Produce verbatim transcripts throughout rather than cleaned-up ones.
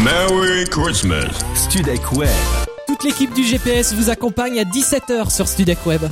Merry Christmas. Studek Web. Toute l'équipe du G P S vous accompagne à dix-sept heures sur Studek Web.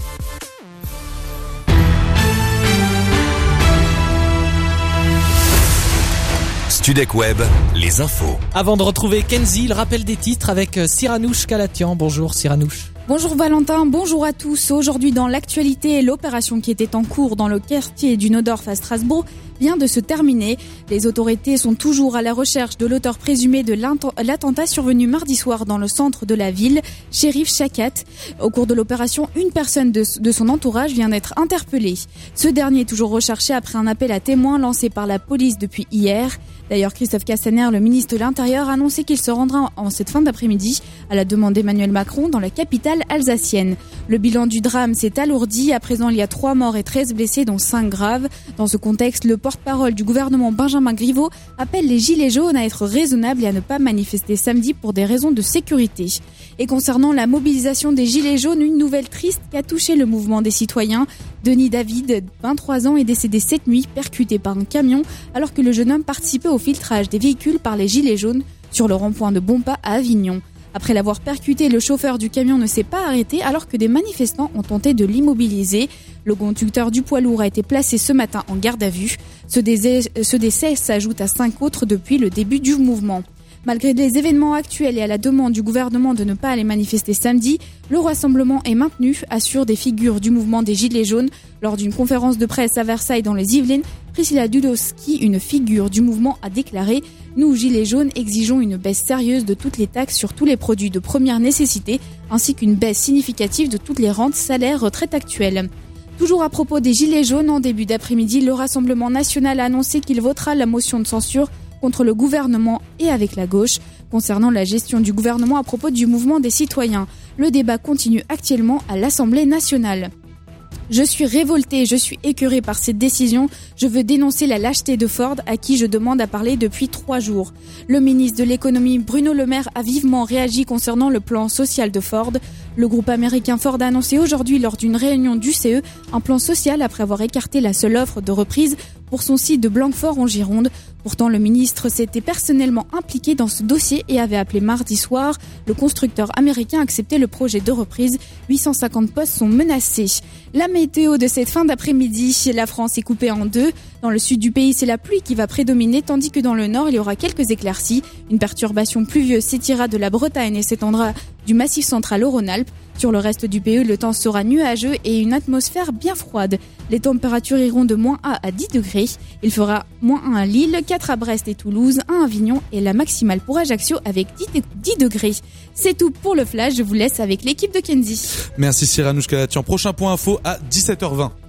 Studek Web, les infos. Avant de retrouver Kenzie, le rappel des titres avec Cyranouche Kalatian. Bonjour Cyranouche. Bonjour Valentin, bonjour à tous. Aujourd'hui dans l'actualité, l'opération qui était en cours dans le quartier du Neudorf à Strasbourg vient de se terminer. Les autorités sont toujours à la recherche de l'auteur présumé de l'attentat survenu mardi soir dans le centre de la ville, Shérif Chakat. Au cours de l'opération, une personne de, de son entourage vient d'être interpellée. Ce dernier est toujours recherché après un appel à témoins lancé par la police depuis hier. D'ailleurs, Christophe Castaner, le ministre de l'Intérieur, a annoncé qu'il se rendra en cette fin d'après-midi à la demande d'Emmanuel Macron dans la capitale alsacienne. Le bilan du drame s'est alourdi. À présent, il y a trois morts et treize blessés, dont cinq graves. Dans ce contexte, le porte-parole du gouvernement, Benjamin Griveaux, appelle les gilets jaunes à être raisonnables et à ne pas manifester samedi pour des raisons de sécurité. Et concernant la mobilisation des gilets jaunes, une nouvelle triste qui a touché le mouvement des citoyens. Denis David, vingt-trois ans, est décédé cette nuit, percuté par un camion, alors que le jeune homme participait au filtrage des véhicules par les gilets jaunes sur le rond-point de Bompas à Avignon. Après l'avoir percuté, le chauffeur du camion ne s'est pas arrêté alors que des manifestants ont tenté de l'immobiliser. Le conducteur du poids lourd a été placé ce matin en garde à vue. Ce décès, ce décès s'ajoute à cinq autres depuis le début du mouvement. Malgré les événements actuels et à la demande du gouvernement de ne pas aller manifester samedi, le rassemblement est maintenu, assurent des figures du mouvement des Gilets jaunes. Lors d'une conférence de presse à Versailles dans les Yvelines, Priscilla Dudowski, une figure du mouvement, a déclaré « Nous, Gilets jaunes, exigeons une baisse sérieuse de toutes les taxes sur tous les produits de première nécessité, ainsi qu'une baisse significative de toutes les rentes, salaires, retraites actuelles ». Toujours à propos des Gilets jaunes, en début d'après-midi, le Rassemblement national a annoncé qu'il votera la motion de censure contre le gouvernement et avec la gauche, concernant la gestion du gouvernement à propos du mouvement des citoyens. Le débat continue actuellement à l'Assemblée nationale. Je suis révoltée, je suis écœurée par cette décision. Je veux dénoncer la lâcheté de Ford, à qui je demande à parler depuis trois jours. Le ministre de l'économie Bruno Le Maire a vivement réagi concernant le plan social de Ford. Le groupe américain Ford a annoncé aujourd'hui lors d'une réunion du C E un plan social après avoir écarté la seule offre de reprise pour son site de Blanquefort en Gironde. Pourtant, le ministre s'était personnellement impliqué dans ce dossier et avait appelé mardi soir le constructeur américain à accepter le projet de reprise. huit cent cinquante postes sont menacés. La météo de cette fin d'après-midi, la France est coupée en deux. Dans le sud du pays, c'est la pluie qui va prédominer, tandis que dans le nord, il y aura quelques éclaircies. Une perturbation pluvieuse s'étirera de la Bretagne et s'étendra du Massif central au Rhône-Alpes. Sur le reste du pays, le temps sera nuageux et une atmosphère bien froide. Les températures iront de moins un à dix degrés. Il fera moins un à Lille, quatre à Brest et Toulouse, un à Avignon et la maximale pour Ajaccio avec dix degrés. C'est tout pour le flash, je vous laisse avec l'équipe de Kenzie. Merci Cyranouche Kalatian. Prochain point info à dix-sept heures vingt.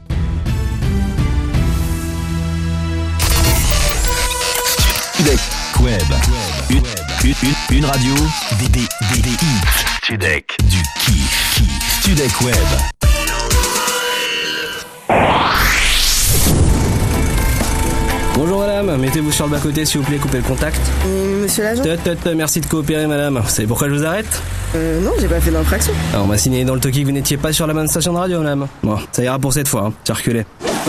Studek Web. Une, une, une, une radio, des, des, des, des hits. Studek, du kiff. Studek Web. Bonjour madame, mettez-vous sur le bas-côté s'il vous plaît, coupez le contact. Euh, monsieur l'agent Tot, tot, tot, merci de coopérer madame. Vous savez pourquoi je vous arrête? Euh, non, j'ai pas fait d'infraction. Alors on m'a signé dans le toki que vous n'étiez pas sur la bonne station de radio madame. Bon, ça ira pour cette fois, hein. Circulez.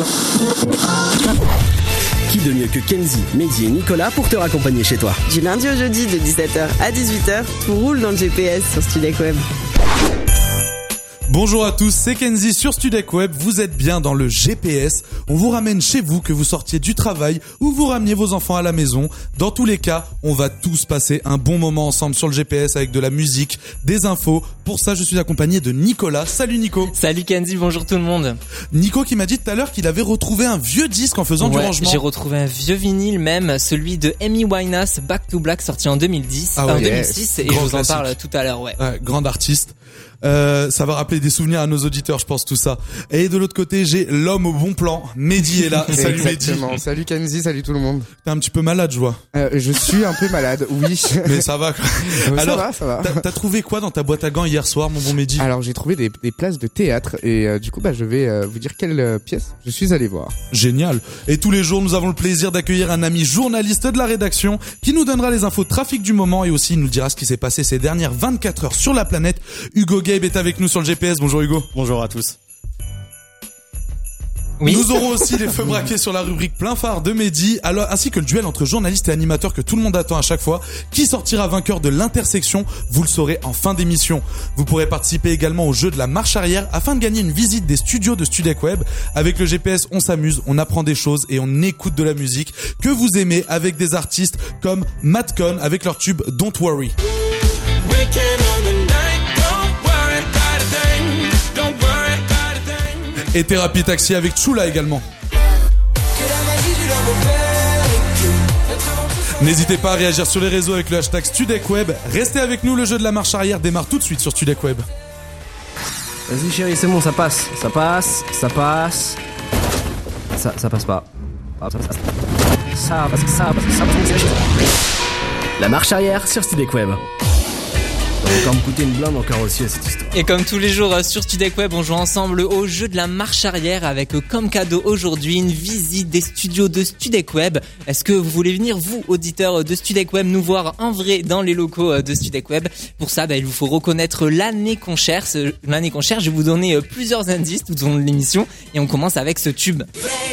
Qui de mieux que Kenzie, Mehdi et Nicolas pour te raccompagner chez toi? Du lundi au jeudi de dix-sept heures à dix-huit heures, tout roule dans le G P S sur Studek Web. Bonjour à tous, c'est Kenzie sur Studek Web, vous êtes bien dans le G P S, on vous ramène chez vous, que vous sortiez du travail ou vous rameniez vos enfants à la maison. Dans tous les cas, on va tous passer un bon moment ensemble sur le G P S avec de la musique, des infos. Pour ça, je suis accompagné de Nicolas. Salut Nico. Salut Kenzie, bonjour tout le monde. Nico qui m'a dit tout à l'heure qu'il avait retrouvé un vieux disque en faisant ouais, du rangement. J'ai retrouvé un vieux vinyle même, celui de Amy Winehouse, Back to Black, sorti en deux mille dix, ah ouais, en yes. deux mille six, et Grand je vous en classique. parle tout à l'heure, ouais. Ouais, grande artiste. Euh, ça va rappeler des souvenirs à nos auditeurs, je pense, tout ça. Et de l'autre côté, j'ai l'homme au bon plan. Mehdi est là. Salut Mehdi. Exactement. Salut Kenzie, salut tout le monde. T'es un petit peu malade, je vois. Euh, je suis un peu malade, oui. Mais ça va, quoi. Euh, Alors, ça va, ça va. T'as, t'as trouvé quoi dans ta boîte à gants hier soir, mon bon Mehdi? Alors, j'ai trouvé des, des places de théâtre et euh, du coup, bah, je vais euh, vous dire quelle euh, pièce je suis allé voir. Génial. Et tous les jours, nous avons le plaisir d'accueillir un ami journaliste de la rédaction qui nous donnera les infos de trafic du moment et aussi nous dira ce qui s'est passé ces dernières vingt-quatre heures sur la planète. Hugo Gabe est avec nous sur le G P S. Bonjour Hugo. Bonjour à tous. Oui. Nous aurons aussi les feux braqués sur la rubrique plein phare de Mehdi, alors, ainsi que le duel entre journalistes et animateurs que tout le monde attend à chaque fois. Qui sortira vainqueur de l'intersection? Vous le saurez en fin d'émission. Vous pourrez participer également au jeu de la marche arrière afin de gagner une visite des studios de Studec Web. Avec le G P S, on s'amuse, on apprend des choses et on écoute de la musique que vous aimez avec des artistes comme Madcon avec leur tube Don't Worry. Et Thérapie Taxi avec Chula également. N'hésitez pas à réagir sur les réseaux avec le hashtag StudecWeb. Restez avec nous, le jeu de la marche arrière démarre tout de suite sur Studec Web. Vas-y chérie, c'est bon, ça passe, ça passe, ça passe. Ça, ça passe pas. Ça passe, ça passe, ça passe, ça passe. La marche arrière sur Studec Web. Ça va encore me coûter une blinde encore aussi à cette histoire. Et comme tous les jours sur Studec Web, on joue ensemble au jeu de la marche arrière avec comme cadeau aujourd'hui une visite des studios de Studec Web. Est-ce que vous voulez venir, vous, auditeurs de Studec Web, nous voir en vrai dans les locaux de Studec Web? Pour ça, bah, il vous faut reconnaître l'année qu'on cherche. L'année qu'on cherche, je vais vous donner plusieurs indices tout au long de l'émission et on commence avec ce tube.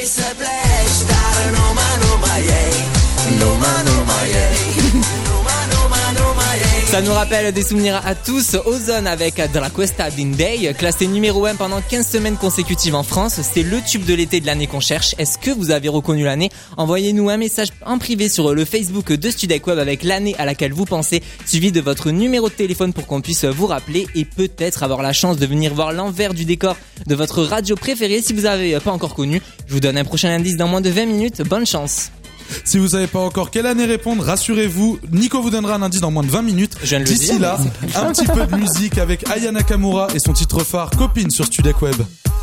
Ça nous rappelle des souvenirs à tous. Ozone avec De La Cuesta d'Indey, classé numéro un pendant quinze semaines consécutives en France. C'est le tube de l'été de l'année qu'on cherche. Est-ce que vous avez reconnu l'année? Envoyez-nous un message en privé sur le Facebook de Studec Web avec l'année à laquelle vous pensez, suivi de votre numéro de téléphone pour qu'on puisse vous rappeler et peut-être avoir la chance de venir voir l'envers du décor de votre radio préférée si vous n'avez pas encore connu. Je vous donne un prochain indice dans moins de vingt minutes. Bonne chance. Si vous savez pas encore quelle année répondre, rassurez-vous, Nico vous donnera un indice dans moins de vingt minutes. D'ici là, un petit peu de musique avec Aya Nakamura et son titre phare Copine sur Studec Web.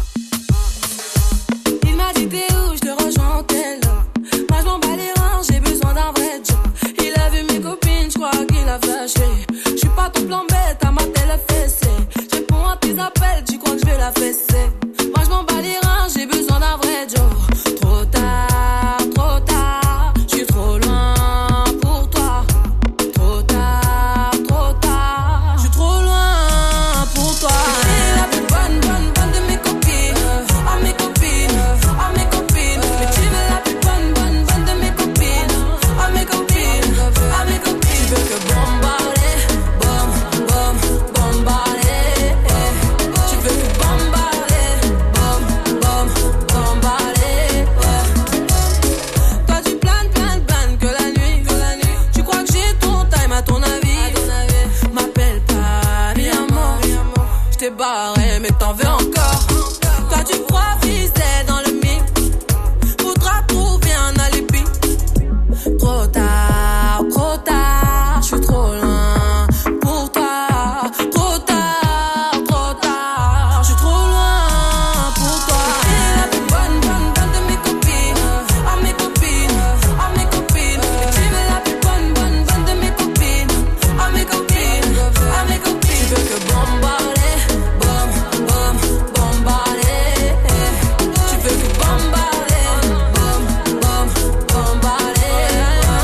Il m'a dit t'es où, je te rejoins tel là. Moi je m'en bats les reins, j'ai besoin d'un vrai job. Il a vu mes copines, je crois qu'il a flashé. Je suis pas ton plan bête, à ma télé fessée. Je réponds à tes appels, tu crois que je vais la fesser. Moi je m'en bats les reins, j'ai besoin d'un vrai job. Trop tard, trop tard. Trop loin pour toi, trop tard, trop tard. Je suis trop loin pour toi. Tu es la plus bonne, bonne, bonne de mes copines. À mes copines, à mes copines. Mais tu veux la plus bonne, bonne, bonne de mes copines. À mes copines, à mes copines. Tu veux que bombarder, bom, bom, bombarder. Tu veux que bombarder, bom, bom, bombarder. Toi tu planes, planes. Que la nuit, que la nuit. Tu crois que j'ai ton time à ton avis, à ton avis. M'appelle pas, mi amor. Je t'ai barré, mais t'en veux encore. Toi tu crois viser dans le mix. Faudra trouver un alibi. Trop tard, trop tard. Je suis trop loin pour toi. Trop tard, trop tard. Je suis trop loin pour toi. T'es la plus bonne, bonne, bonne de mes copines. À mes copines, à mes copines. Tu veux la plus bonne, bonne, bonne de mes copines. À mes copines, à mes copines. Tu veux que bombarder, bom, bom, bombarder. Tu veux que bombarder, bom, bom, bombarder.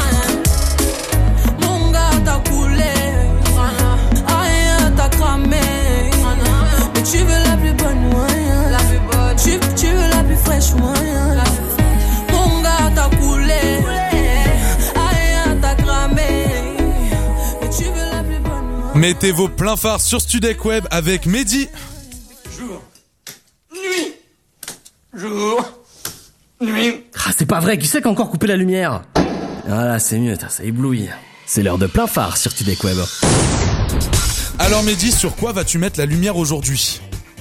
Mon gars t'a coulé, rien t'a cramé. Mais tu veux la plus bonne, moyen. La plus bonne. Tu, tu veux la plus fraîche, moyen. Mon gars t'a coulé. Mettez vos pleins phares sur Studec Web avec Mehdi. Jour, nuit, jour, nuit. Ah, c'est pas vrai, qui c'est qui a encore coupé la lumière? Ah là, c'est mieux, ça éblouit. C'est l'heure de plein phare sur Studec Web. Alors Mehdi, sur quoi vas-tu mettre la lumière aujourd'hui?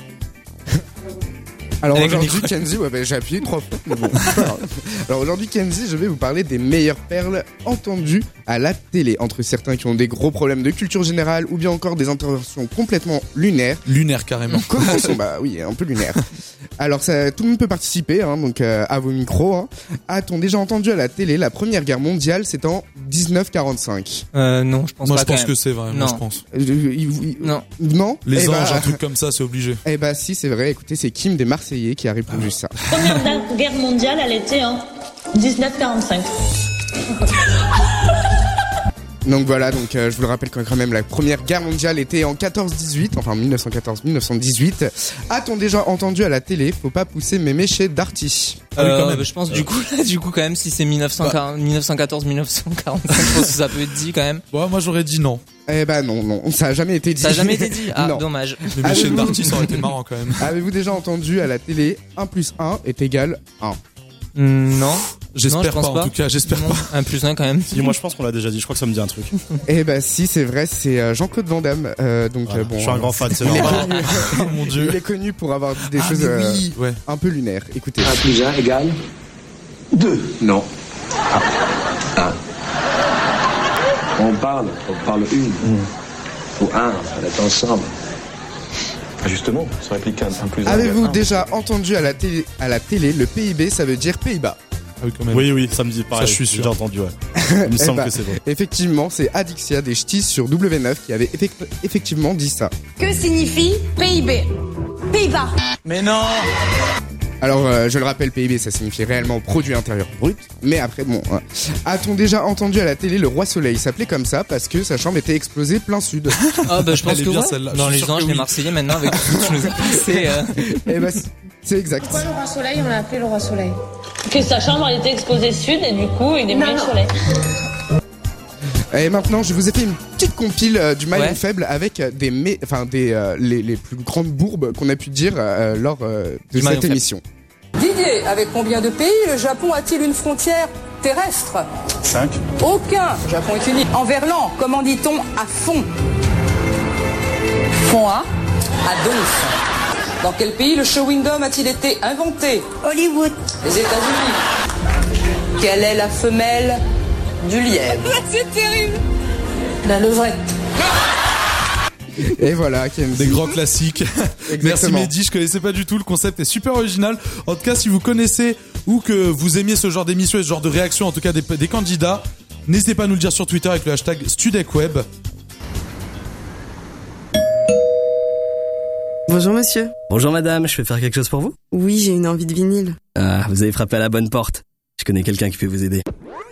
Alors Avec aujourd'hui, Kenzie, ouais, bah, j'ai appuyé trois fois. Mais bon. Alors aujourd'hui, Kenzie, je vais vous parler des meilleures perles entendues à la télé. Entre certains qui ont des gros problèmes de culture générale ou bien encore des interventions complètement lunaires. Lunaire carrément. Commençons, bah oui, un peu lunaire. Alors ça, tout le monde peut participer, hein, donc euh, à vos micros. Hein. A-t-on déjà entendu à la télé la Première Guerre mondiale? C'est en dix-neuf quarante-cinq. Euh, non, je pense moi, pas. Moi, je pense même. que c'est vrai. Non. Moi, je pense. Euh, il, il, non. Non. Les eh anges, bah, un truc comme ça, c'est obligé. Eh bah si, c'est vrai. Écoutez, c'est Kim des Marseillais qui a répondu ah. ça. Première Guerre mondiale, elle était en dix-neuf quarante-cinq. Donc voilà, donc euh, je vous le rappelle quand même, la première guerre mondiale était en quatorze dix-huit, enfin mille neuf cent quatorze mille neuf cent dix-huit. A-t-on déjà entendu à la télé, faut pas pousser mémé chez Darty? Ah oui, quand même. Euh, je pense du coup, là, du coup quand même, si c'est mille neuf cent quatorze mille neuf cent quarante-cinq, je pense que ça peut être dit quand même. Bon, moi j'aurais dit non. Eh ben non, non, ça a jamais été dit. Ça a jamais été dit. Ah, non. Dommage. Le méché de Darty, ça aurait été marrant quand même. Avez-vous déjà entendu à la télé un plus un est égal un? Mmh, non. J'espère non, pas, pas, en tout cas, j'espère non. pas. Un plus un quand même. Si, moi je pense qu'on l'a déjà dit, je crois que ça me dit un truc. Eh ben si, c'est vrai, c'est Jean-Claude Van Damme. Euh, donc voilà, euh, bon, je suis un grand fan, c'est il normal. Est connu, oh mon Dieu. Il est connu pour avoir dit des ah, choses oui. euh, ouais. un peu lunaires. Écoutez. un plus un égale deux. Non. un. On parle, on parle une. Mm. Ou un, on est ensemble. Justement, ça réplique un, un plus un. Avez-vous déjà entendu à la télé, à la télé, le P I B, ça veut dire Pays-Bas? Ah oui, quand même. Oui, oui, ça me dit pareil. Ça, je suis sûr. J'ai entendu, ouais. Il me semble bah, que c'est vrai. Effectivement, c'est Adixia des Ch'tis sur W neuf qui avait effect- effectivement dit ça. Que signifie P I B? Pays-Bas. Mais non! Alors, euh, je le rappelle, P I B, ça signifie réellement produit intérieur brut. Mais après, bon, ouais. A-t-on déjà entendu à la télé le Roi Soleil? Il s'appelait comme ça parce que sa chambre était explosée plein sud. Ah bah je pense Elle que est bien, ouais. celle-là. Dans Je suis les sûr anges, que les oui. Marseillais maintenant avec tout ce que tu nous as passé. Euh... Eh bah, c'est exact. Pourquoi le Roi Soleil, on l'a appelé le Roi Soleil? Que sa chambre elle était exposée sud et du coup il est mis le soleil. Et maintenant, je vous ai fait une petite compile euh, du maillon Ouais. faible avec des, mé- enfin des euh, les, les plus grandes bourbes qu'on a pu dire euh, lors euh, de Du maillon cette faible. émission. Didier, avec combien de pays le Japon a-t-il une frontière terrestre? cinq. Aucun. Japon est uni. En verlan, comment dit-on à fond? Fond à à donf. Dans quel pays le chewing-gum a-t-il été inventé? Hollywood. Les États-Unis. Quelle est la femelle du lièvre? C'est terrible. La levrette. Et voilà, Kenzie. Des grands classiques. Merci Exactement. Mehdi, je connaissais pas du tout, le concept est super original. En tout cas, si vous connaissez ou que vous aimiez ce genre d'émission et ce genre de réaction, en tout cas des, des candidats, n'hésitez pas à nous le dire sur Twitter avec le hashtag StudecWeb. Bonjour monsieur. Bonjour madame, je peux faire quelque chose pour vous? Oui, j'ai une envie de vinyle. Ah, vous avez frappé à la bonne porte. Je connais quelqu'un qui peut vous aider.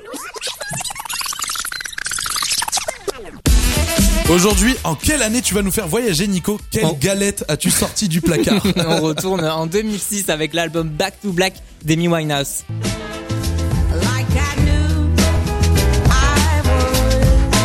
Aujourd'hui, en quelle année tu vas nous faire voyager, Nico? Quelle Oh. galette as-tu sorti du placard? On retourne en deux mille six avec l'album Back to Black d'Amy Winehouse. Like I knew I would.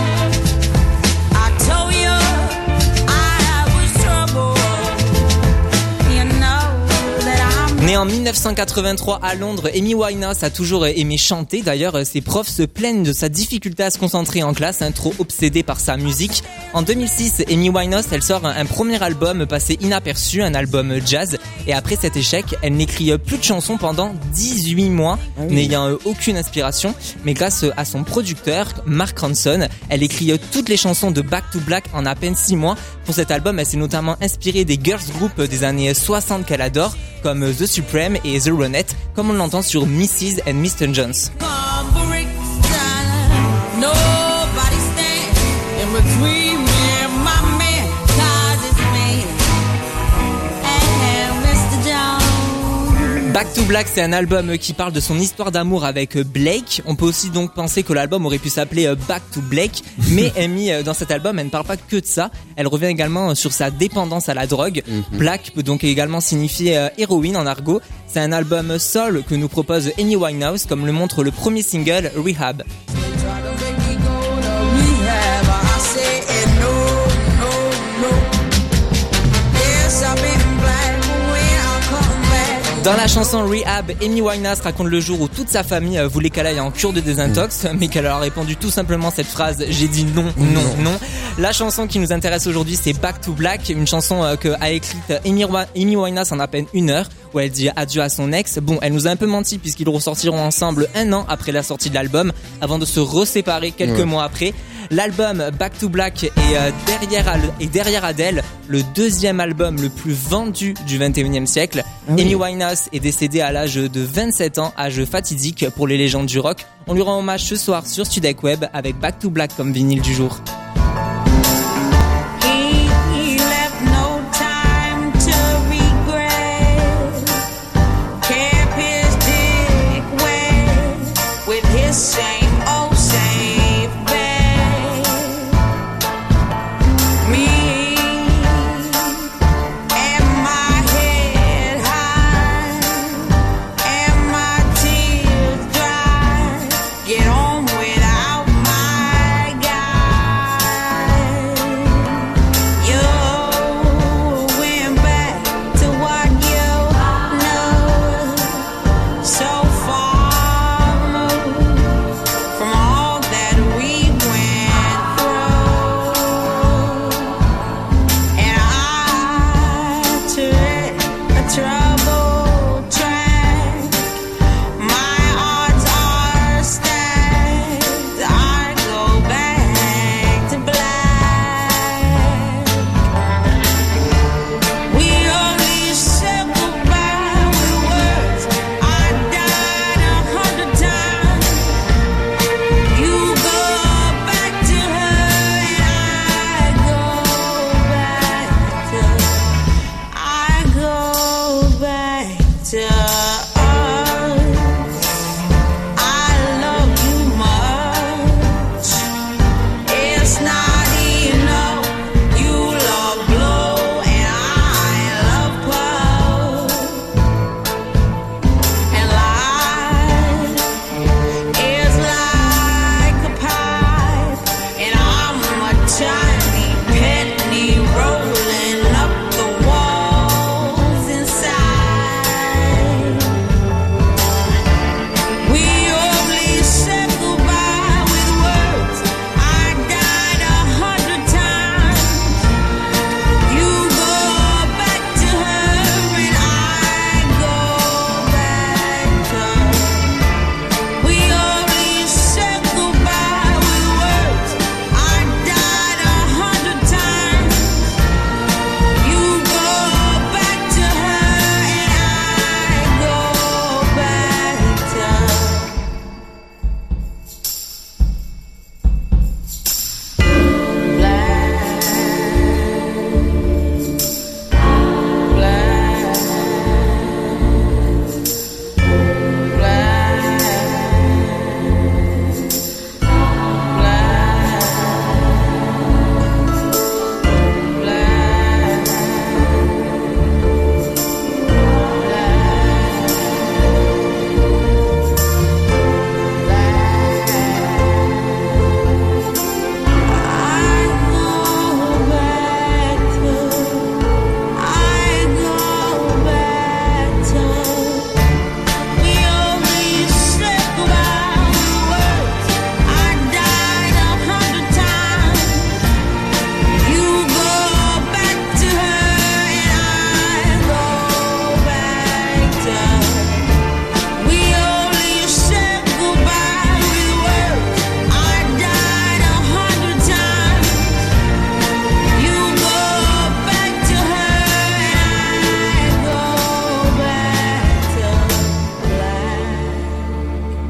I told you I was trouble. You know that I'm Née en mille neuf cent quatre-vingt-trois à Londres, Amy Winehouse a toujours aimé chanter. D'ailleurs, ses profs se plaignent de sa difficulté à se concentrer en classe, hein, trop obsédée par sa musique. En deux mille six, Amy Winehouse, elle sort un, un premier album passé inaperçu, un album jazz. Et après cet échec, elle n'écrit plus de chansons pendant dix-huit mois, ah oui. n'ayant euh, aucune inspiration. Mais grâce à son producteur, Mark Ronson, elle écrit euh, toutes les chansons de Back to Black en à peine six mois. Pour cet album, elle s'est notamment inspirée des girls group des années soixante qu'elle adore, comme The Supreme et The Ronettes, comme on l'entend sur missus and mister Jones. Back to Black, c'est un album qui parle de son histoire d'amour avec Blake. On peut aussi donc penser que l'album aurait pu s'appeler Back to Blake, mais Amy, dans cet album, elle ne parle pas que de ça. Elle revient également sur sa dépendance à la drogue. Mm-hmm. Black peut donc également signifier euh, héroïne en argot. C'est un album soul que nous propose Amy Winehouse, comme le montre le premier single, Rehab. Dans la chanson Rehab, Amy Winehouse raconte le jour où toute sa famille voulait qu'elle aille en cure de désintox, mais qu'elle leur a répondu tout simplement cette phrase « J'ai dit non, non, non ». La chanson qui nous intéresse aujourd'hui, c'est Back to Black, une chanson que a écrite Amy Winehouse en à peine une heure, où elle dit adieu à son ex. Bon, elle nous a un peu menti puisqu'ils ressortiront ensemble un an après la sortie de l'album, avant de se reséparer quelques ouais. mois après. L'album Back to Black est, euh, derrière, est derrière Adele, le deuxième album le plus vendu du vingt et unième siècle. Ah oui. Amy Winehouse est décédée à l'âge de vingt-sept ans, âge fatidique pour les légendes du rock. On lui rend hommage ce soir sur StudecWeb avec Back to Black comme vinyle du jour.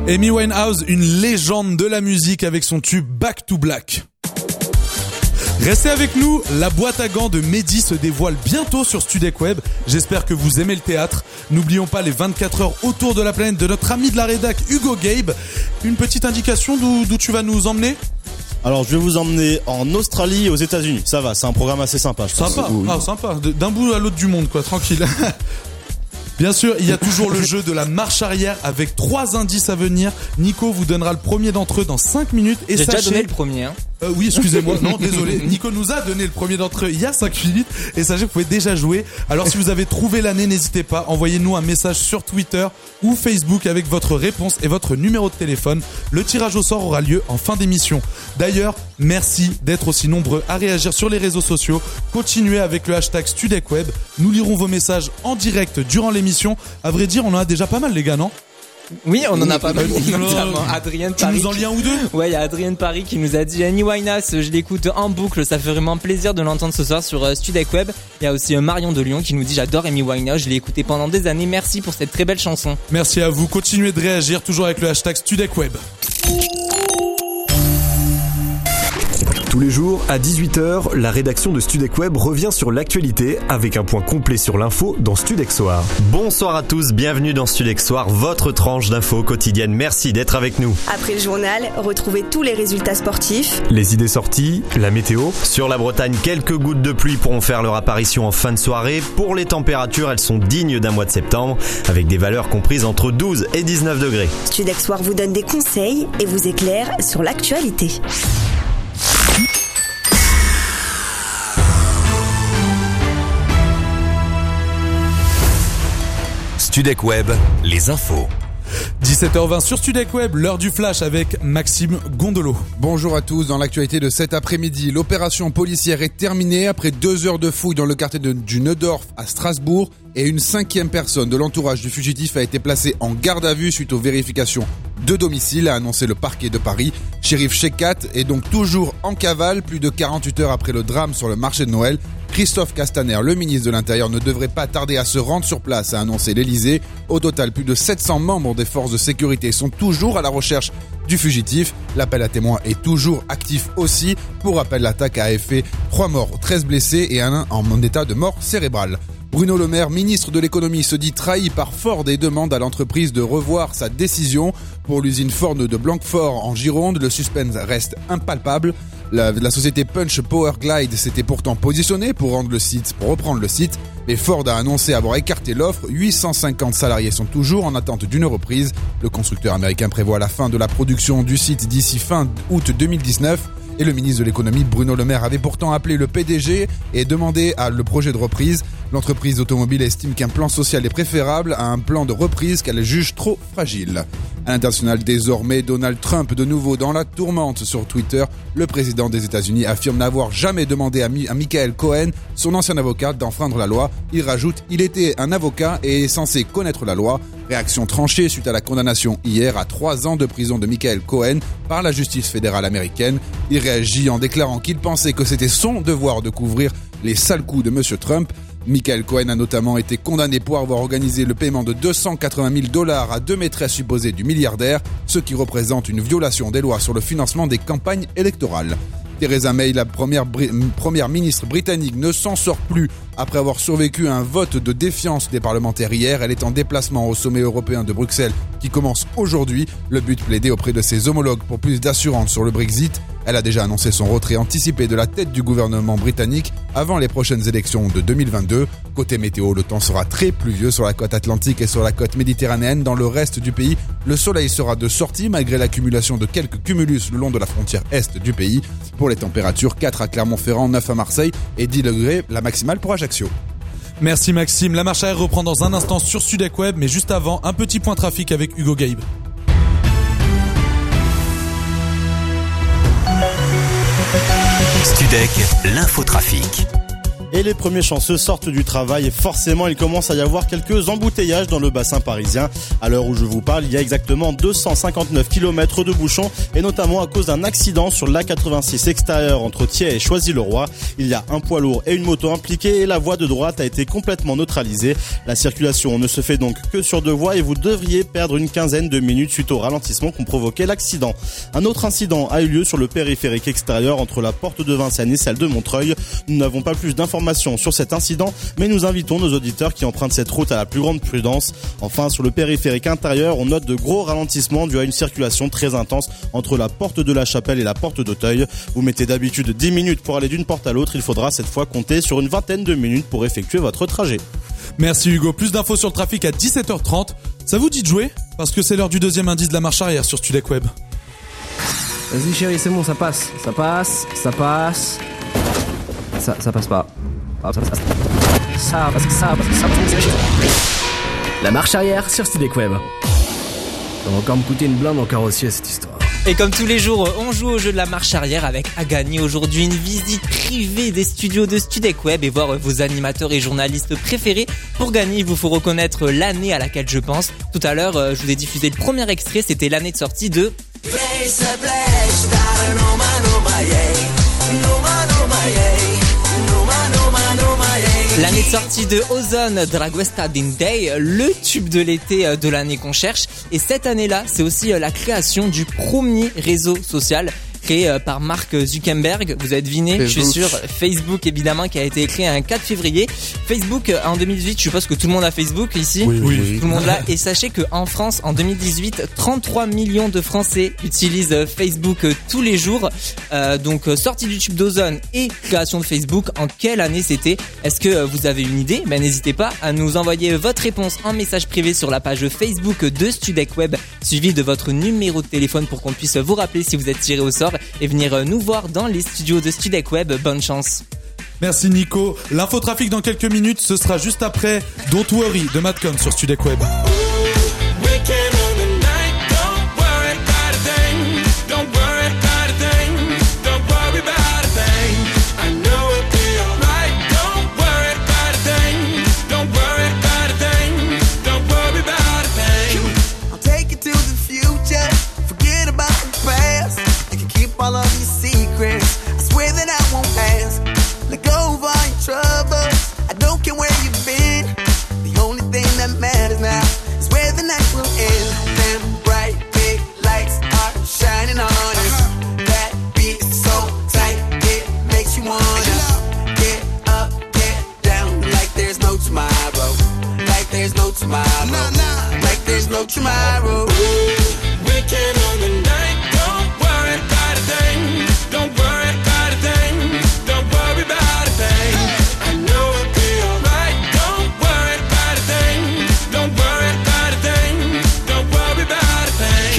Amy Winehouse, une légende de la musique avec son tube Back to Black. Restez avec nous, la boîte à gants de Mehdi se dévoile bientôt sur Studek Web. J'espère que vous aimez le théâtre. N'oublions pas les vingt-quatre heures autour de la planète de notre ami de la rédac, Hugo Gabe. Une petite indication d'où, d'où tu vas nous emmener ? Alors, je vais vous emmener en Australie et aux États-Unis. Ça va, c'est un programme assez sympa, je pense. Sympa, ah, sympa. D'un bout à l'autre du monde, quoi, tranquille. Bien sûr, il y a toujours le jeu de la marche arrière avec trois indices à venir. Nico vous donnera le premier d'entre eux dans cinq minutes. Et J'ai sachez... déjà donné le premier. Hein. Euh, oui, excusez-moi. Non, désolé. Nico nous a donné le premier d'entre eux il y a cinq minutes. Et sachez que vous pouvez déjà jouer. Alors, si vous avez trouvé l'année, n'hésitez pas. Envoyez-nous un message sur Twitter ou Facebook avec votre réponse et votre numéro de téléphone. Le tirage au sort aura lieu en fin d'émission. D'ailleurs, merci d'être aussi nombreux à réagir sur les réseaux sociaux. Continuez avec le hashtag StudekWeb. Nous lirons vos messages en direct durant l'émission. À vrai dire, on en a déjà pas mal, les gars, non ? Oui, on en a pas mal, notamment Adrien de Paris. Tu nous en lis un ou deux ? Ouais, il y a Adrien de Paris qui nous a dit Amy Winehouse, je l'écoute en boucle, ça fait vraiment plaisir de l'entendre ce soir sur euh, Studek Web. Il y a aussi euh, Marion de Lyon qui nous dit j'adore Amy Winehouse, je l'ai écouté pendant des années, merci pour cette très belle chanson. Merci à vous, continuez de réagir toujours avec le hashtag StudekWeb. Tous les jours, à dix-huit heures, la rédaction de Studek Web revient sur l'actualité avec un point complet sur l'info dans Studek Soir. Bonsoir à tous, bienvenue dans Studek Soir, votre tranche d'infos quotidienne. Merci d'être avec nous. Après le journal, retrouvez tous les résultats sportifs, les idées sorties, la météo. Sur la Bretagne, quelques gouttes de pluie pourront faire leur apparition en fin de soirée. Pour les températures, elles sont dignes d'un mois de septembre, avec des valeurs comprises entre douze et dix-neuf degrés. Studek Soir vous donne des conseils et vous éclaire sur l'actualité. Studek Web, les infos. dix-sept heures vingt sur Studek Web, l'heure du flash avec Maxime Gondolo. Bonjour à tous, dans l'actualité de cet après-midi, l'opération policière est terminée après deux heures de fouille dans le quartier de, du Neudorf à Strasbourg et une cinquième personne de l'entourage du fugitif a été placée en garde à vue suite aux vérifications de domicile, a annoncé le parquet de Paris. Shérif Shekat est donc toujours en cavale, plus de quarante-huit heures après le drame sur le marché de Noël. Christophe Castaner, le ministre de l'Intérieur, ne devrait pas tarder à se rendre sur place, a annoncé l'Elysée. Au total, plus de sept cents membres des forces de sécurité sont toujours à la recherche du fugitif. L'appel à témoins est toujours actif aussi. Pour rappel, l'attaque a fait trois morts, treize blessés et un en état de mort cérébrale. Bruno Le Maire, ministre de l'économie, se dit trahi par Ford et demande à l'entreprise de revoir sa décision. Pour l'usine Ford de Blanquefort en Gironde, le suspense reste impalpable. La, la société Punch Power Glide s'était pourtant positionnée pour rendre le site, pour reprendre le site, mais Ford a annoncé avoir écarté l'offre. huit cent cinquante salariés sont toujours en attente d'une reprise. Le constructeur américain prévoit la fin de la production du site d'ici fin août deux mille dix-neuf. Et le ministre de l'économie, Bruno Le Maire, avait pourtant appelé le P D G et demandé à le projet de reprise. L'entreprise automobile estime qu'un plan social est préférable à un plan de reprise qu'elle juge trop fragile. À l'international désormais, Donald Trump de nouveau dans la tourmente sur Twitter. Le président des États-Unis affirme n'avoir jamais demandé à, Mi- à Michael Cohen, son ancien avocat, d'enfreindre la loi. Il rajoute « Il était un avocat et est censé connaître la loi ». Réaction tranchée suite à la condamnation hier à trois ans de prison de Michael Cohen par la justice fédérale américaine. Il réagit en déclarant qu'il pensait que c'était son devoir de couvrir les sales coups de Monsieur Trump. Michael Cohen a notamment été condamné pour avoir organisé le paiement de deux cent quatre-vingt mille dollars à deux maîtresses supposées du milliardaire, ce qui représente une violation des lois sur le financement des campagnes électorales. Theresa May, la première, bri- première ministre britannique, ne s'en sort plus après avoir survécu à un vote de défiance des parlementaires hier. Elle est en déplacement au sommet européen de Bruxelles qui commence aujourd'hui. Le but, plaider auprès de ses homologues pour plus d'assurance sur le Brexit. Elle a déjà annoncé son retrait anticipé de la tête du gouvernement britannique avant les prochaines élections de deux mille vingt-deux. Côté météo, le temps sera très pluvieux sur la côte atlantique et sur la côte méditerranéenne. Dans le reste du pays, le soleil sera de sortie malgré l'accumulation de quelques cumulus le long de la frontière est du pays. Pour les températures, quatre à Clermont-Ferrand, neuf à Marseille et dix degrés, la maximale pour Ajaccio. Merci Maxime. La marche arrière reprend dans un instant sur Studek Web, mais juste avant, un petit point trafic avec Hugo Gabe. Studek, l'infotrafic. et les premiers chanceux sortent du travail et forcément il commence à y avoir quelques embouteillages dans le bassin parisien. À l'heure où je vous parle, il y a exactement deux cent cinquante-neuf kilomètres de bouchons et notamment à cause d'un accident sur l'A quatre-vingt-six extérieur entre Thiais et Choisy-le-Roi. Il y a un poids lourd et une moto impliqués et la voie de droite a été complètement neutralisée. La circulation ne se fait donc que sur deux voies et vous devriez perdre une quinzaine de minutes suite au ralentissement qu'ont provoqué l'accident. Un autre incident a eu lieu sur le périphérique extérieur entre la porte de Vincennes et celle de Montreuil. Nous n'avons pas plus d'informations sur cet incident, mais nous invitons nos auditeurs qui empruntent cette route à la plus grande prudence. Enfin, sur le périphérique intérieur, on note de gros ralentissements dû à une circulation très intense entre la porte de la Chapelle et la porte d'Auteuil. Vous mettez d'habitude dix minutes pour aller d'une porte à l'autre, il faudra cette fois compter sur une vingtaine de minutes pour effectuer votre trajet. Merci Hugo, plus d'infos sur le trafic à dix-sept heures trente. Ça vous dit de jouer ? Parce que c'est l'heure du deuxième indice de la marche arrière sur Studek Web. Vas-y chérie, c'est bon, ça passe, ça passe, ça passe. Ça, ça passe pas. Ça, ça, ça, ça passe, ça passe, ça passe. La marche arrière sur Studek Web. Ça va encore me coûter une blinde en carrossier cette histoire. Et comme tous les jours, on joue au jeu de la marche arrière avec à gagner aujourd'hui une visite privée des studios de Studek Web et voir vos animateurs et journalistes préférés. Pour gagner, il vous faut reconnaître l'année à laquelle je pense. Tout à l'heure, je vous ai diffusé le premier extrait, c'était l'année de sortie de... L'année de sortie de Ozone, Draguesta Din Day, le tube de l'été de l'année qu'on cherche. Et cette année-là, c'est aussi la création du premier réseau social créé par Mark Zuckerberg. Vous avez deviné, Facebook. Je suis sûr, Facebook évidemment, qui a été créé un quatre février. Facebook en deux mille dix-huit, je suppose que tout le monde a Facebook ici. Oui, oui, oui. Tout le monde l'a. Et sachez qu'en France, en deux mille dix-huit, trente-trois millions de Français utilisent Facebook tous les jours. Euh, donc sortie du tube d'Ozone et création de Facebook. En quelle année c'était ? Est-ce que vous avez une idée ? Ben n'hésitez pas à nous envoyer votre réponse en message privé sur la page Facebook de Studek Web, suivi de votre numéro de téléphone pour qu'on puisse vous rappeler si vous êtes tiré au sort et venir nous voir dans les studios de Studek Web. Bonne chance. Merci Nico. L'infotrafic dans quelques minutes, ce sera juste après Don't Worry de Madcon sur Studek Web. All of your secrets, I swear that I won't ask. Let go of all your troubles, I don't care where you've been. The only thing that matters now is where the night will end. Them bright big lights are shining on us. That beat is so tight, it makes you wanna get up, get down, like there's no tomorrow. Like there's no tomorrow. Like there's no tomorrow. Weekend on the night, don't worry about a thing. Don't worry about a thing. Don't worry about a thing. I know it'll be alright. Don't worry about a thing. Don't worry about a thing. Don't worry about a thing.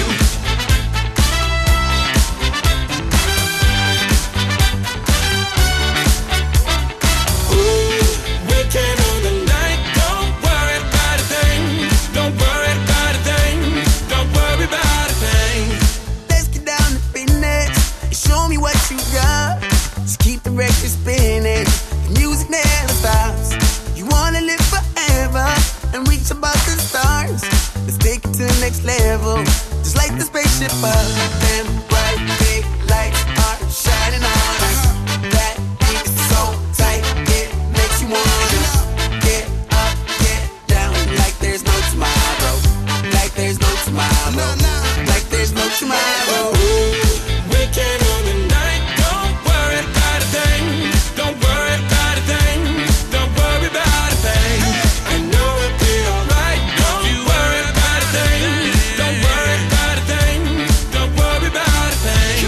Ooh, weekend on the night. Don't worry about a thing. Don't worry about a thing. Don't worry about a thing. Let's get down to business. Show me what you got. Just keep the record spinning. The music never stops. You wanna live forever and reach above the stars. Let's take it to the next level. Just like the spaceship up. Them bright big lights are shining on us. That beat is so tight, it makes you wanna get up, get down, like there's no tomorrow. Like there's no tomorrow. Like there's no tomorrow. Weekend on the night, don't worry about a thing. Don't worry about a thing. Don't worry about a thing. I know it'll be alright. Don't you worry about a thing. Don't worry about a thing. Don't worry about a thing.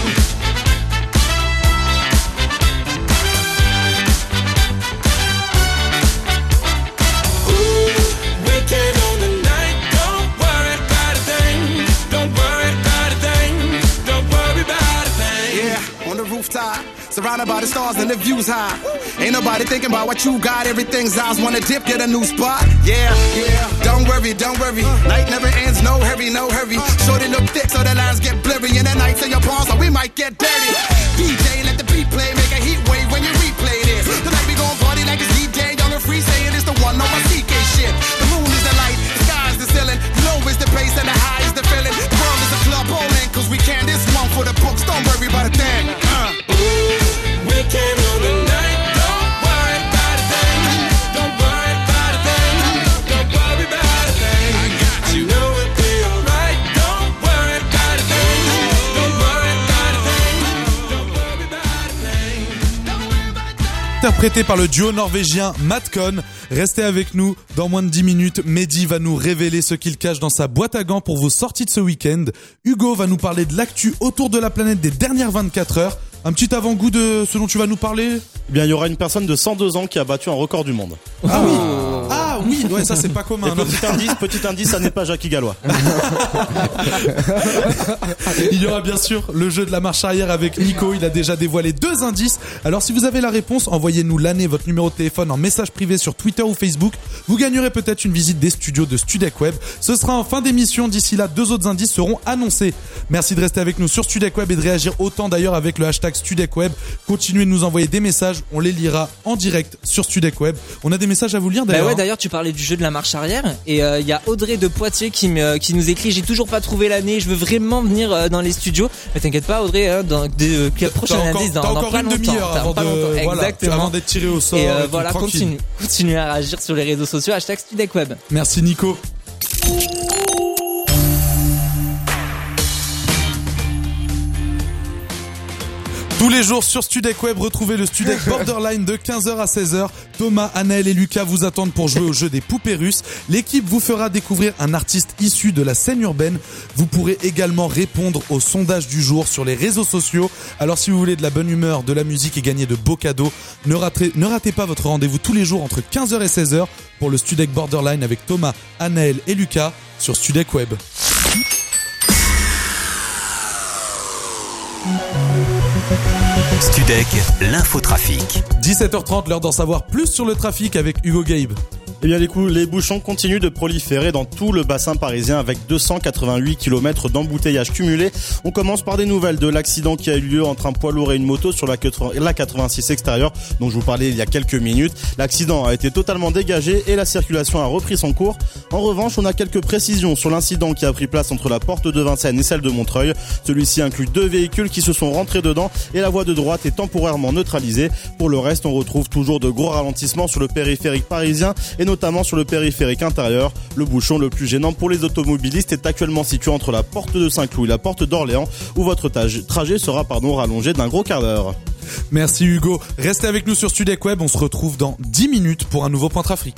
Ooh, weekend on the night, don't worry about a thing. Don't worry about a thing. Don't worry about a thing. Yeah, on the rooftop, surrounded by the stars and the views high. Ain't nobody thinking about what you got. Everything's eyes wanna dip, get a new spot. Yeah, yeah. Don't worry, don't worry. Night never ends, no hurry, no hurry. Shorty look thick, so the lines get blurry. And the nights in your palms, so we might get dirty. D J, let the beat play, make a heat wave when you replay this. Tonight we gon' party like it's interprété par le duo norvégien Madcon. Restez avec nous, dans moins de dix minutes, Mehdi va nous révéler ce qu'il cache dans sa boîte à gants pour vos sorties de ce week-end. Hugo va nous parler de l'actu autour de la planète des dernières vingt-quatre heures. Un petit avant-goût de ce dont tu vas nous parler ? Eh bien, il y aura une personne de cent deux ans qui a battu un record du monde. Ah oui, ah oui, ouais, ça c'est pas commun. Et petit indice, petit indice, ça n'est pas Jackie Gallois. Il y aura bien sûr le jeu de la marche arrière avec Nico. Il a déjà dévoilé deux indices. Alors si vous avez la réponse, envoyez-nous l'année, votre numéro de téléphone en message privé sur Twitter ou Facebook. Vous gagnerez peut-être une visite des studios de Studek Web. Ce sera en fin d'émission. D'ici là, deux autres indices seront annoncés. Merci de rester avec nous sur Studek Web et de réagir autant d'ailleurs avec le hashtag Studek Web. Continuez de nous envoyer des messages. On les lira en direct sur Studek Web. On a des messages à vous lire d'ailleurs. Bah ouais, d'ailleurs tu parlais du jeu de la marche arrière et il euh, y a Audrey de Poitiers qui me qui nous écrit: j'ai toujours pas trouvé l'année, je veux vraiment venir euh, dans les studios. Mais t'inquiète pas Audrey, hein, dans de, de, prochain indice dans, t'as dans encore pas une longtemps. demi-heure avant pas de, longtemps. voilà, Exactement. avant d'être tiré au sort. Et, euh, et voilà, tout, tranquille. continue, continue à réagir sur les réseaux sociaux hashtag Studek Web. Merci Nico. Tous les jours sur Studek Web, retrouvez le Studek Borderline de quinze heures à seize heures. Thomas, Anaël et Lucas vous attendent pour jouer au jeu des poupées russes. L'équipe vous fera découvrir un artiste issu de la scène urbaine. Vous pourrez également répondre au sondage du jour sur les réseaux sociaux. Alors si vous voulez de la bonne humeur, de la musique et gagner de beaux cadeaux, ne ratez, ne ratez pas votre rendez-vous tous les jours entre quinze heures et seize heures pour le Studek Borderline avec Thomas, Anaël et Lucas sur Studek Web. Studek, l'infotrafic. dix-sept heures trente, l'heure d'en savoir plus sur le trafic avec Hugo Gabe. Eh bien, les, coups, les bouchons continuent de proliférer dans tout le bassin parisien avec deux cent quatre-vingt-huit kilomètres d'embouteillage cumulé. On commence par des nouvelles de l'accident qui a eu lieu entre un poids lourd et une moto sur la quatre-vingt-six extérieure dont je vous parlais il y a quelques minutes. L'accident a été totalement dégagé et la circulation a repris son cours. En revanche, on a quelques précisions sur l'incident qui a pris place entre la porte de Vincennes et celle de Montreuil. Celui-ci inclut deux véhicules qui se sont rentrés dedans et la voie de droite est temporairement neutralisée. Pour le reste, on retrouve toujours de gros ralentissements sur le périphérique parisien et notamment sur le périphérique intérieur. Le bouchon le plus gênant pour les automobilistes est actuellement situé entre la porte de Saint-Cloud et la porte d'Orléans où votre trajet sera pardon, rallongé d'un gros quart d'heure. Merci Hugo. Restez avec nous sur Studek Web, on se retrouve dans dix minutes pour un nouveau point trafic.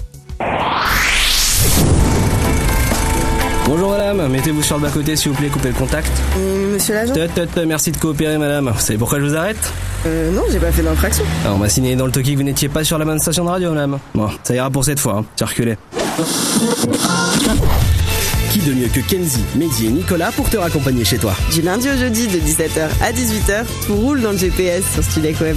Bonjour madame, mettez-vous sur le bas-côté s'il vous plaît, coupez le contact. Euh, monsieur l'agent Tut, tut, tut, merci de coopérer madame. Vous savez pourquoi je vous arrête ? Euh, non, j'ai pas fait d'infraction. Alors, on m'a signé dans le toki que vous n'étiez pas sur la bonne station de radio madame. Bon, ça ira pour cette fois, hein. Circulez. Qui de mieux que Kenzie, Mehdi et Nicolas pour te raccompagner chez toi ? Du lundi au jeudi de dix-sept heures à dix-huit heures, tout roule dans le G P S sur Studek Web.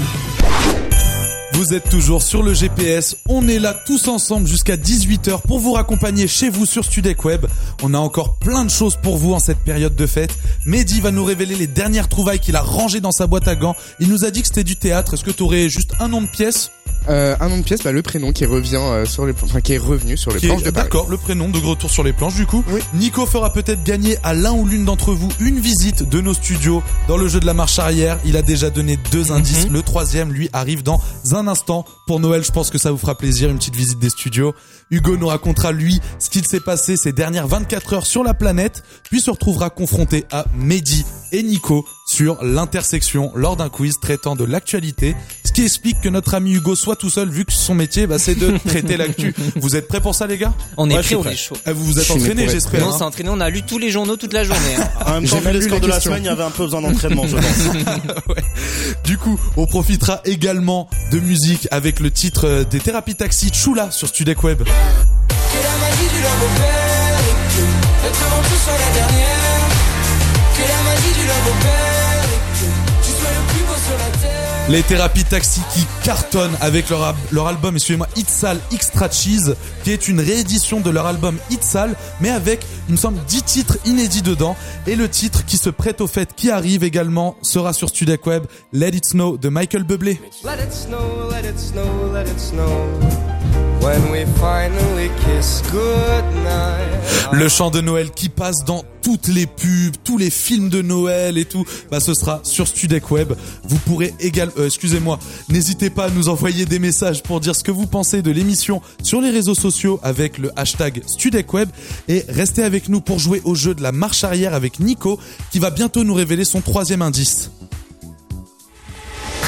Vous êtes toujours sur le G P S, on est là tous ensemble jusqu'à dix-huit heures pour vous raccompagner chez vous sur Studek Web. On a encore plein de choses pour vous en cette période de fête. Mehdi va nous révéler les dernières trouvailles qu'il a rangées dans sa boîte à gants. Il nous a dit que c'était du théâtre, est-ce que t'aurais juste un nom de pièce ? Euh, un nom de pièce, bah, le prénom qui revient euh, sur les, enfin qui est revenu sur les qui planches est, de Paris. D'accord, le prénom de retour sur les planches du coup. Oui. Nico fera peut-être gagner à l'un ou l'une d'entre vous une visite de nos studios dans le jeu de la marche arrière. Il a déjà donné deux indices. Mm-hmm. Le troisième, lui, arrive dans un instant. Pour Noël, je pense que ça vous fera plaisir, une petite visite des studios. Hugo nous racontera, lui, ce qu'il s'est passé ces dernières vingt-quatre heures sur la planète, puis se retrouvera confronté à Mehdi et Nico sur l'intersection lors d'un quiz traitant de l'actualité. Ce qui explique que notre ami Hugo soit tout seul, vu que son métier, bah, c'est de traiter l'actu. Vous êtes prêts pour ça, les gars ? On est Ouais, prêts, on prêt. est chaud. Vous vous êtes entraînés, j'espère. Nous, on hein. s'est entraînés, on a lu tous les journaux toute la journée. Hein. En même temps, vu les scores de la question. semaine, il y avait un peu besoin d'entraînement, je pense. Ouais. Du coup, on profitera également de musique avec le titre des thérapies taxi Chula sur Studek Web. Que la magie du love opère et que notre aventure soit la dernière. Que la magie du love opère et que tu sois le plus beau sur la terre. Les thérapies taxi qui cartonnent avec leur, ab- leur album, excusez-moi, Hit Sale Extra Cheese, qui est une réédition de leur album Hit Sale, mais avec, il me semble, dix titres inédits dedans. Et le titre qui se prête au fait qui arrive également sera sur Studek Web, Let It Snow de Michael Bublé. Let it snow, let it snow, let it snow. When we finally kiss goodnight. Le chant de Noël qui passe dans toutes les pubs, tous les films de Noël et tout, bah ce sera sur Studek Web. Vous pourrez également, euh, excusez-moi, n'hésitez pas à nous envoyer des messages pour dire ce que vous pensez de l'émission sur les réseaux sociaux avec le hashtag Studek Web et restez avec nous pour jouer au jeu de la marche arrière avec Nico qui va bientôt nous révéler son troisième indice.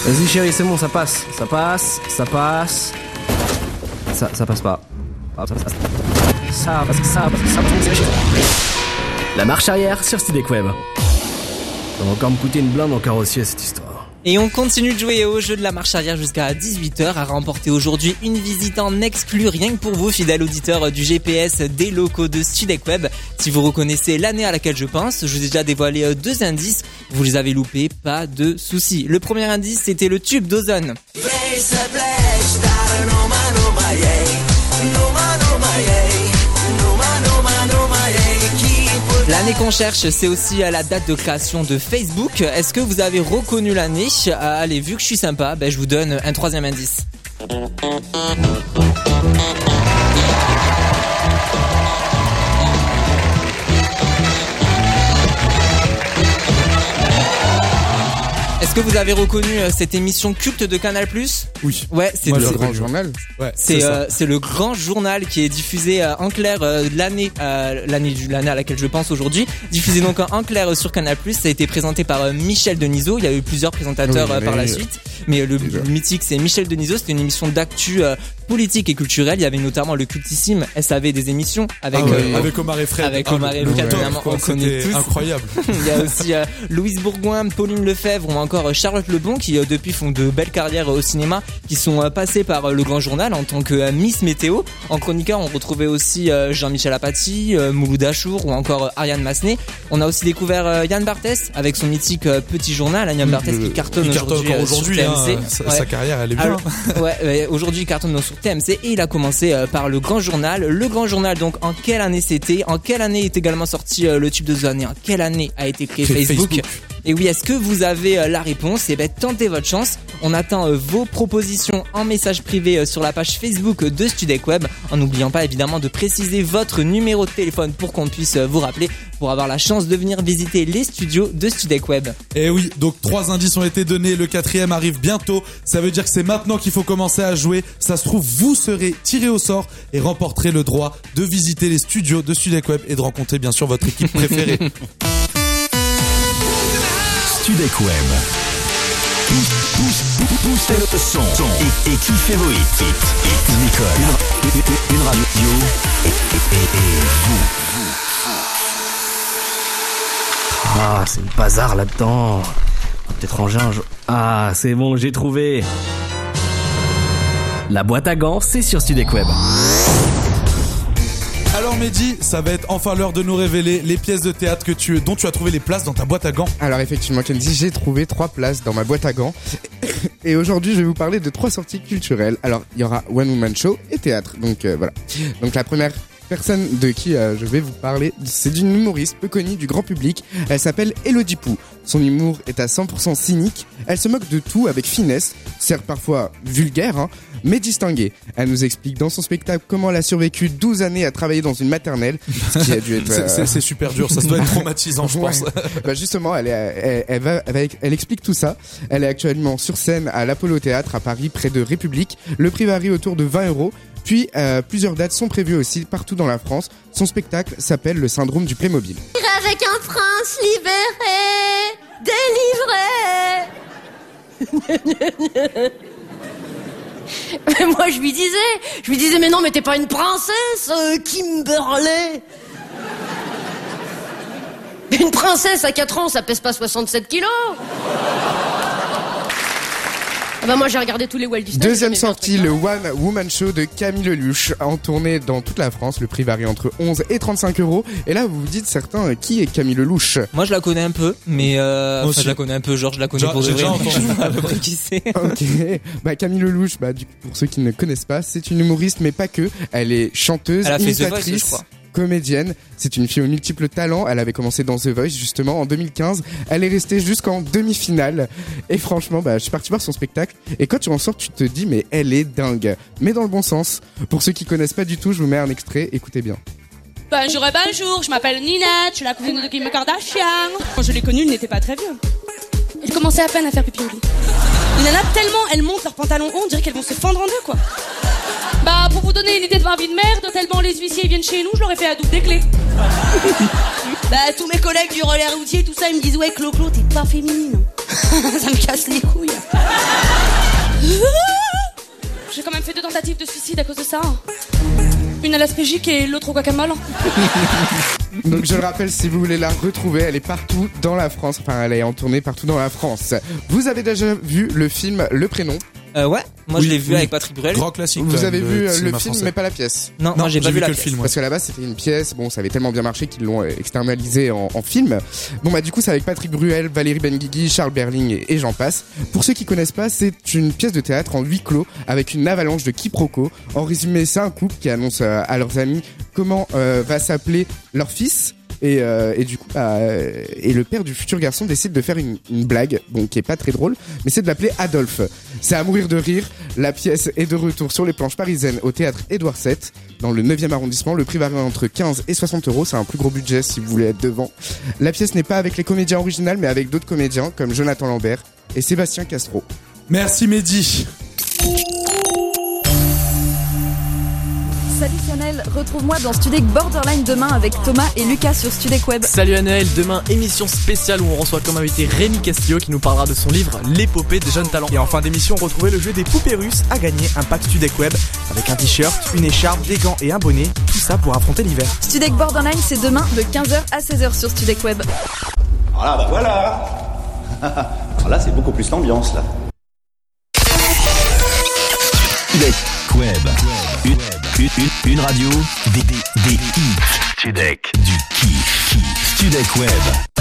Vas-y chérie, c'est bon, ça passe, ça passe, ça passe. Ça, ça passe pas. Ah, ça, ça, ça, parce que ça, parce que ça, la marche arrière sur Studek Web. Ça va encore me coûter une blinde en carrossier cette histoire. Et on continue de jouer au jeu de la marche arrière jusqu'à dix-huit heures, à remporter aujourd'hui une visite en exclu rien que pour vous, fidèles auditeurs du G P S des locaux de Studek Web. Si vous reconnaissez l'année à laquelle je pense, je vous ai déjà dévoilé deux indices, vous les avez loupés, pas de soucis. Le premier indice, c'était le tube d'Ozone. L'année qu'on cherche, c'est aussi la date de création de Facebook. Est-ce que vous avez reconnu l'année ? Allez, vu que je suis sympa, ben je vous donne un troisième indice. Est-ce que vous avez reconnu cette émission culte de Canal plus ? Oui. Ouais, c'est Moi, le le grand journal. Ouais, C'est c'est, euh, c'est le grand journal qui est diffusé euh, en clair euh, l'année euh, l'année du l'année à laquelle je pense aujourd'hui, diffusé donc en, en clair sur Canal plus. Ça a été présenté par euh, Michel Denisot. Il y a eu plusieurs présentateurs Oui, euh, par la mais- suite, mais euh, le, le mythique c'est Michel Denisot. C'était une émission d'actu euh, politique et culturelle. Il y avait notamment le cultissime S A V des émissions avec Ah ouais, euh, avec Omar et Fred. avec Ah, Omar et le Fred, top, évidemment, quoi, on connaît c'était tous. incroyable. Il y a aussi euh, Louise Bourgoin, Pauline Lefebvre ou encore euh, Charlotte Lebon qui euh, depuis font de belles carrières euh, au cinéma, qui sont euh, passés par euh, le Grand Journal en tant que euh, Miss Météo. En chroniqueur, on retrouvait aussi euh, Jean-Michel Apathy, euh, Mouloud Achour ou encore euh, Ariane Massenet. On a aussi découvert euh, Yann Barthès avec son mythique euh, Petit Journal. Yann Barthès qui cartonne Il cartonne aujourd'hui encore euh, sur aujourd'hui, T M C. hein, sa, Ouais. sa carrière elle est bien. Alors, ouais, ouais, aujourd'hui il cartonne donc sur T M C et il a commencé euh, par le Grand Journal. Le Grand Journal, donc en quelle année c'était ? En quelle année est également sorti euh, le tube de Zone ? Et en quelle année a été créé Créé Facebook, Facebook. Et oui, est-ce que vous avez euh, la réponse ? Eh ben tentez votre chance. On attend euh, vos propositions en message privé euh, sur la page Facebook de Studek Web, en n'oubliant pas évidemment de préciser votre numéro de téléphone pour qu'on puisse euh, vous rappeler pour avoir la chance de venir visiter les studios de Studek Web. Et oui, donc trois indices ont été donnés, le quatrième arrive bientôt, ça veut dire que c'est maintenant qu'il faut commencer à jouer, ça se trouve vous serez tiré au sort et remporterez le droit de visiter les studios de Studek Web et de rencontrer bien sûr votre équipe préférée. Studek Web. Poussez le son et, et kiffez vos hits. Nicole, une, une, une radio et, et, et, et vous. Ah, c'est le bazar là-dedans. Peut-être ranger un jour. Ah, c'est bon, j'ai trouvé. La boîte à gants, c'est sur Studek Web. Alors Mehdi, ça va être enfin l'heure de nous révéler les pièces de théâtre que tu, dont tu as trouvé les places dans ta boîte à gants. Alors effectivement, Kenzie, j'ai trouvé trois places dans ma boîte à gants. Et aujourd'hui, je vais vous parler de trois sorties culturelles. Alors, il y aura One Woman Show et théâtre. Donc euh, voilà. Donc la première personne de qui euh, je vais vous parler, c'est d'une humoriste peu connue du grand public. Elle s'appelle Elodie Pou. Son humour est à cent pour cent cynique. Elle se moque de tout avec finesse, certes parfois vulgaire, hein, mais distinguée. Elle nous explique dans son spectacle comment elle a survécu douze années à travailler dans une maternelle, ce qui a dû être... C'est- c'est- c'est super dur, ça doit être traumatisant, je pense. Ouais. Bah justement, elle, est, elle, elle, va, elle, va- elle explique tout ça. Elle est actuellement sur scène à l'Apollo Théâtre à Paris, près de République. Le prix varie autour de vingt euros. Puis, euh, plusieurs dates sont prévues aussi partout dans la France. Son spectacle s'appelle Le syndrome du Playmobil. Avec un prince libéré, délivré. Mais moi je lui disais, je lui disais mais non mais t'es pas une princesse, euh, Kimberley. Une princesse à quatre ans ça pèse pas soixante-sept kilos. Ah bah moi j'ai regardé tous les Walt Disney. Deuxième j'ai jamais vu un sortie, le One Woman Show de Camille Lelouch, en tournée dans toute la France. Le prix varie entre onze et trente-cinq euros. Et là, vous vous dites certains, euh, qui est Camille Lelouch? Moi je la connais un peu, mais euh, Moi enfin, aussi. je la connais un peu, genre je la connais Déjà- pour de j'ai vrai. déjà mais entendu. je sais pas à peu près qui c'est. Ok, bah Camille Lelouch, bah du coup, pour ceux qui ne connaissent pas, c'est une humoriste, mais pas que. Elle est chanteuse, Elle a fait The Voice, imitatrice, je crois. comédienne. C'est une fille aux multiples talents. Elle avait commencé dans The Voice justement en deux mille quinze. Elle est restée jusqu'en demi-finale. Et franchement, bah je suis parti voir son spectacle. Et quand tu en sors, tu te dis mais elle est dingue, mais dans le bon sens. Pour ceux qui connaissent pas du tout, je vous mets un extrait. Écoutez bien. Bonjour et bonjour, je m'appelle Nina, je suis la cousine de Kim Kardashian. Quand je l'ai connu, il n'était pas très vieux. Il commençait à peine à faire pipi au lit. Les nanas, tellement elles montent leurs pantalons hauts, on dirait qu'elles vont se fendre en deux, quoi. Bah, pour vous donner une idée de ma vie de merde, tellement les huissiers viennent chez nous, je leur ai fait à double des clés. Bah, tous mes collègues du relais routier, tout ça, ils me disent, ouais, Clo-Clo, t'es pas féminine. Ça me casse les couilles. J'ai quand même fait deux tentatives de suicide à cause de ça. Une à l'aspégique et l'autre au guacamole. Donc je le rappelle, si vous voulez la retrouver, elle est partout dans la France. Enfin, elle est en tournée partout dans la France. Vous avez déjà vu le film Le Prénom ? Euh, ouais, moi Oui, je l'ai vu oui. avec Patrick Bruel. Grand classique. Vous quand avez même, vu de euh, le cinéma film français. mais pas la pièce? Non, Non, moi j'ai pas j'ai vu vu la que le pièce. film, ouais. Parce qu'à la base c'était une pièce, bon ça avait tellement bien marché qu'ils l'ont euh, externalisé en, en film. Bon bah du coup c'est avec Patrick Bruel, Valérie Benguigui, Charles Berling et, et j'en passe. Pour ceux qui connaissent pas, c'est une pièce de théâtre en huis clos avec une avalanche de quiproquos. En résumé, c'est un couple qui annonce euh, à leurs amis comment euh, va s'appeler leur fils. Et, euh, et du coup, bah, euh, et le père du futur garçon décide de faire une, une blague, bon, qui est pas très drôle, mais c'est de l'appeler Adolphe. C'est à mourir de rire. La pièce est de retour sur les planches parisiennes au théâtre Édouard sept, dans le neuvième arrondissement. Le prix varie entre quinze et soixante euros. C'est un plus gros budget si vous voulez être devant. La pièce n'est pas avec les comédiens originaux, mais avec d'autres comédiens comme Jonathan Lambert et Sébastien Castro. Merci Mehdi. Salut Lionel, retrouve-moi dans Studek Borderline demain avec Thomas et Lucas sur Studek Web. Salut Anaël, demain émission spéciale où on reçoit comme invité Rémi Castillo qui nous parlera de son livre L'épopée des jeunes talents. Et en fin d'émission, retrouvez le jeu des poupées russes à gagner, un pack Studek Web avec un t-shirt, une écharpe, des gants et un bonnet, tout ça pour affronter l'hiver. Studek Borderline c'est demain de quinze heures à seize heures sur Studek Web. Voilà, bah voilà. Alors là, c'est beaucoup plus l'ambiance là. Studek Web. Une, une, une, une radio, des, des, des hits. Studek, du kiff. Studek Web.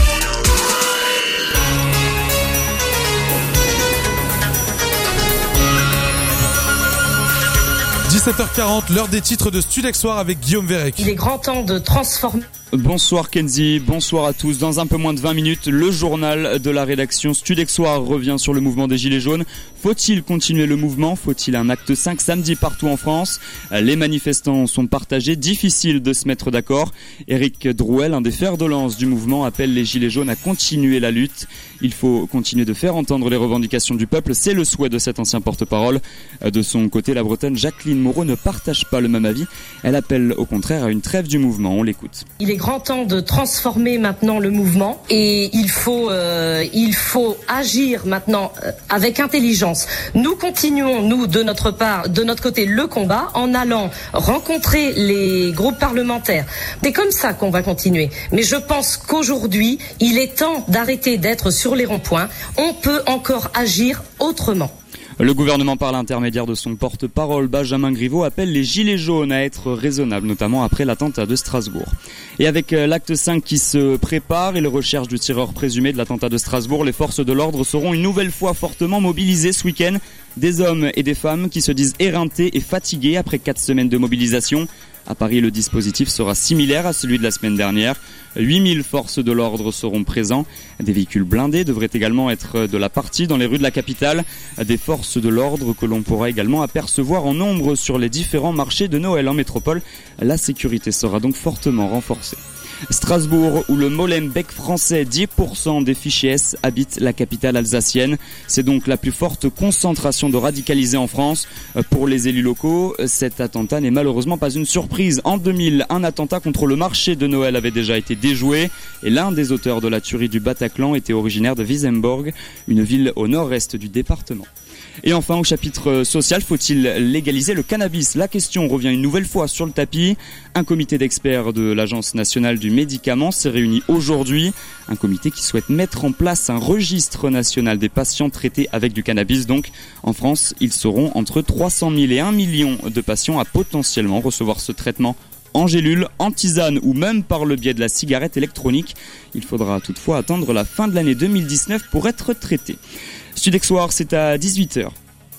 dix-sept heures quarante, l'heure des titres de Studek Soir avec Guillaume Vérec. Il est grand temps de transformer. Bonsoir Kenzie, bonsoir à tous. Dans un peu moins de vingt minutes, le journal de la rédaction Studek Soir revient sur le mouvement des Gilets jaunes. Faut-il continuer le mouvement ? Faut-il un acte cinq samedi partout en France ? Les manifestants sont partagés, difficile de se mettre d'accord. Éric Drouel, un des fers de lance du mouvement, appelle les Gilets jaunes à continuer la lutte. Il faut continuer de faire entendre les revendications du peuple, c'est le souhait de cet ancien porte-parole. De son côté, la Bretonne Jacqueline Moreau ne partage pas le même avis. Elle appelle au contraire à une trêve du mouvement. On l'écoute. Il est grand temps de transformer maintenant le mouvement et il faut, euh, il faut agir maintenant euh, avec intelligence. Nous continuons, nous, de notre part, de notre côté, le combat en allant rencontrer les groupes parlementaires. C'est comme ça qu'on va continuer. Mais je pense qu'aujourd'hui, il est temps d'arrêter d'être sur les ronds-points. On peut encore agir autrement. Le gouvernement, par l'intermédiaire de son porte-parole Benjamin Griveaux, appelle les Gilets jaunes à être raisonnables, notamment après l'attentat de Strasbourg. Et avec l'acte cinq qui se prépare et les recherches du tireur présumé de l'attentat de Strasbourg, les forces de l'ordre seront une nouvelle fois fortement mobilisées ce week-end. Des hommes et des femmes qui se disent éreintés et fatigués après quatre semaines de mobilisation. À Paris, le dispositif sera similaire à celui de la semaine dernière. huit mille forces de l'ordre seront présents. Des véhicules blindés devraient également être de la partie dans les rues de la capitale. Des forces de l'ordre que l'on pourra également apercevoir en nombre sur les différents marchés de Noël en métropole. La sécurité sera donc fortement renforcée. Strasbourg, où le Molenbeek français, dix pour cent des fichiers S habitent la capitale alsacienne. C'est donc la plus forte concentration de radicalisés en France. Pour les élus locaux, cet attentat n'est malheureusement pas une surprise. En deux mille, un attentat contre le marché de Noël avait déjà été déjoué et l'un des auteurs de la tuerie du Bataclan était originaire de Wissembourg, une ville au nord-est du département. Et enfin, au chapitre social, faut-il légaliser le cannabis ? La question revient une nouvelle fois sur le tapis. Un comité d'experts de l'Agence nationale du médicament s'est réuni aujourd'hui. Un comité qui souhaite mettre en place un registre national des patients traités avec du cannabis. Donc, en France, ils seront entre trois cent mille et un million de patients à potentiellement recevoir ce traitement en gélule, en tisane ou même par le biais de la cigarette électronique. Il faudra toutefois attendre la fin de l'année deux mille dix-neuf pour être traité. Studek Soir, c'est à dix-huit heures.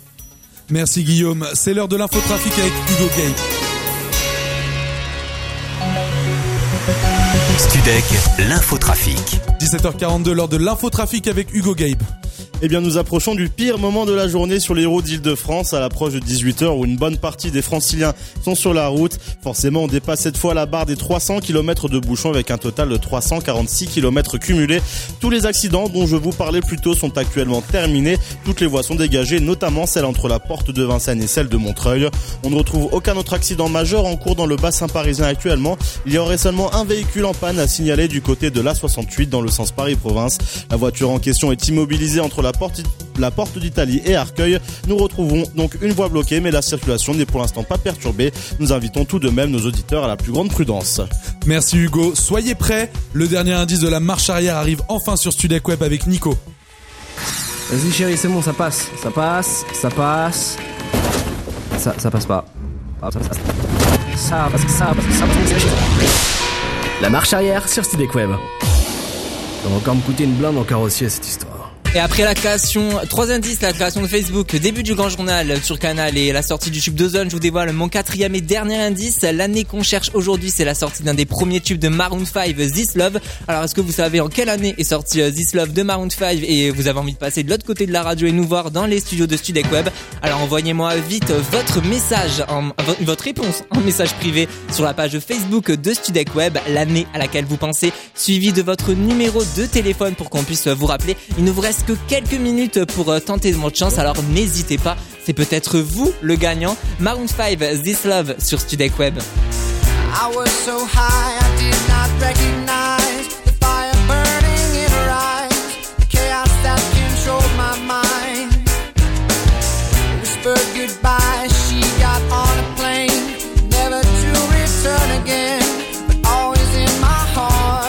Merci Guillaume. C'est l'heure de l'infotrafic avec Hugo Gabe. Studek, l'infotrafic. dix-sept heures quarante-deux, l'heure de l'infotrafic avec Hugo Gabe. Eh bien, nous approchons du pire moment de la journée sur les routes d'Île-de-France, à l'approche de dix-huit heures où une bonne partie des franciliens sont sur la route. Forcément, on dépasse cette fois la barre des trois cents kilomètres de bouchons avec un total de trois cent quarante-six kilomètres cumulés. Tous les accidents dont je vous parlais plus tôt sont actuellement terminés. Toutes les voies sont dégagées, notamment celle entre la porte de Vincennes et celle de Montreuil. On ne retrouve aucun autre accident majeur en cours dans le bassin parisien actuellement. Il y aurait seulement un véhicule en panne à signaler du côté de l'A soixante-huit dans le sens Paris-Province. La voiture en question est immobilisée entre la porte, la porte d'Italie et Arcueil. Nous retrouvons donc une voie bloquée, mais la circulation n'est pour l'instant pas perturbée. Nous invitons tout de même nos auditeurs à la plus grande prudence. Merci Hugo. Soyez prêts. Le dernier indice de la marche arrière arrive enfin sur Studek Web avec Nico. Vas-y chérie, c'est bon, ça passe, ça passe, ça passe. Ça, ça passe pas. Ça passe, ça passe, ça passe, ça passe. La marche arrière sur Studek Web. Ça va encore me coûter une blinde en carrossier cette histoire. Et après la création, trois indices, la création de Facebook, début du grand journal sur Canal et la sortie du tube d'Ozone, je vous dévoile mon quatrième et dernier indice. L'année qu'on cherche aujourd'hui, c'est la sortie d'un des premiers tubes de Maroon five, This Love. Alors, est-ce que vous savez en quelle année est sorti This Love de Maroon five et vous avez envie de passer de l'autre côté de la radio et nous voir dans les studios de Studek Web? Alors, envoyez-moi vite votre message, en, votre réponse en message privé sur la page Facebook de Studek Web, l'année à laquelle vous pensez, suivi de votre numéro de téléphone pour qu'on puisse vous rappeler. Il ne vous reste que quelques minutes pour tenter votre chance, alors n'hésitez pas, c'est peut-être vous le gagnant. Maroon five, This Love sur Studek Web. I was so high, I did not recognize the fire burning in her eyes, the chaos that controlled my mind. Whispered goodbye, she got on a plane, never to return again, but always in my heart.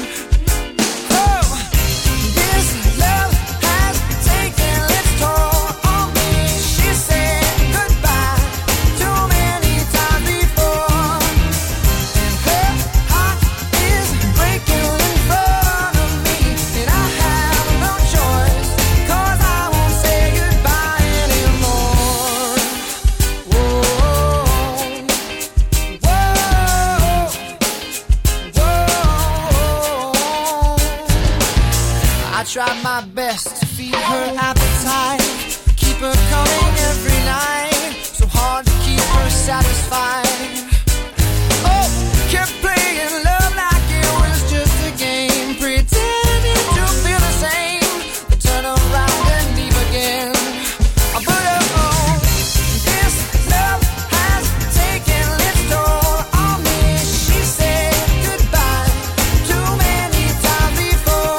Tried my best to feed her appetite, keep her coming every night, so hard to keep her satisfied. Oh, kept playing love like it was just a game, pretending to feel the same, but turn around and leave again. But oh, this love has taken its toll on me. She said goodbye too many times before.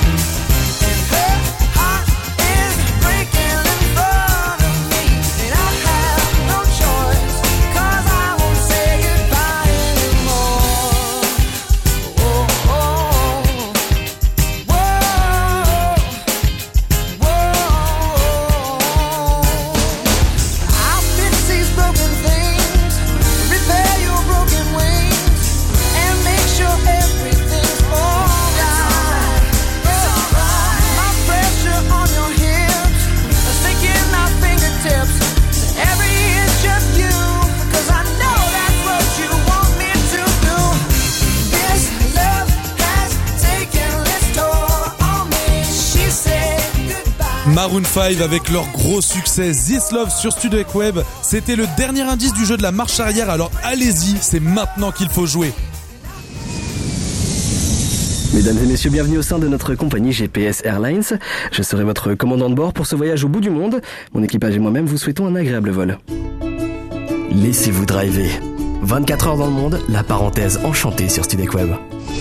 Maroon five avec leur gros succès This Love sur Studek Web. C'était le dernier indice du jeu de la marche arrière, alors allez-y, c'est maintenant qu'il faut jouer. Mesdames et messieurs, bienvenue au sein de notre compagnie G P S Airlines. Je serai votre commandant de bord pour ce voyage au bout du monde. Mon équipage et moi-même vous souhaitons un agréable vol. Laissez-vous driver. vingt-quatre heures dans le monde, la parenthèse enchantée sur Studek Web.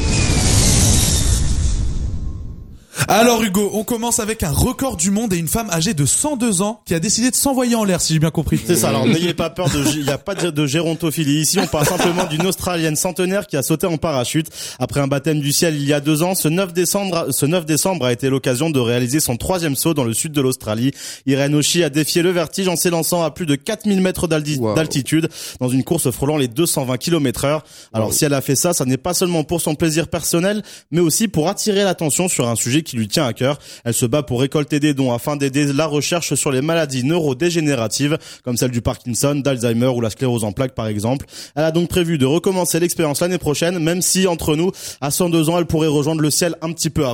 Alors Hugo, on commence avec un record du monde et une femme âgée de cent deux ans qui a décidé de s'envoyer en l'air, si j'ai bien compris. C'est ça, alors n'ayez pas peur, de, il n'y a pas de, de gérontophilie ici, on parle simplement d'une Australienne centenaire qui a sauté en parachute. Après un baptême du ciel il y a deux ans, ce neuf décembre, ce neuf décembre a été l'occasion de réaliser son troisième saut dans le sud de l'Australie. Irène Oshie a défié le vertige en s'élançant à plus de quatre mille mètres d'alti- wow. d'altitude dans une course frôlant les deux cent vingt kilomètres heure. Alors wow. si elle a fait ça, ça n'est pas seulement pour son plaisir personnel, mais aussi pour attirer l'attention sur un sujet qui lui tient à cœur. Elle se bat pour récolter des dons afin d'aider la recherche sur les maladies neurodégénératives, comme celle du Parkinson, d'Alzheimer ou la sclérose en plaques par exemple. Elle a donc prévu de recommencer l'expérience l'année prochaine, même si, entre nous, à cent deux ans, elle pourrait rejoindre le ciel un petit peu avant.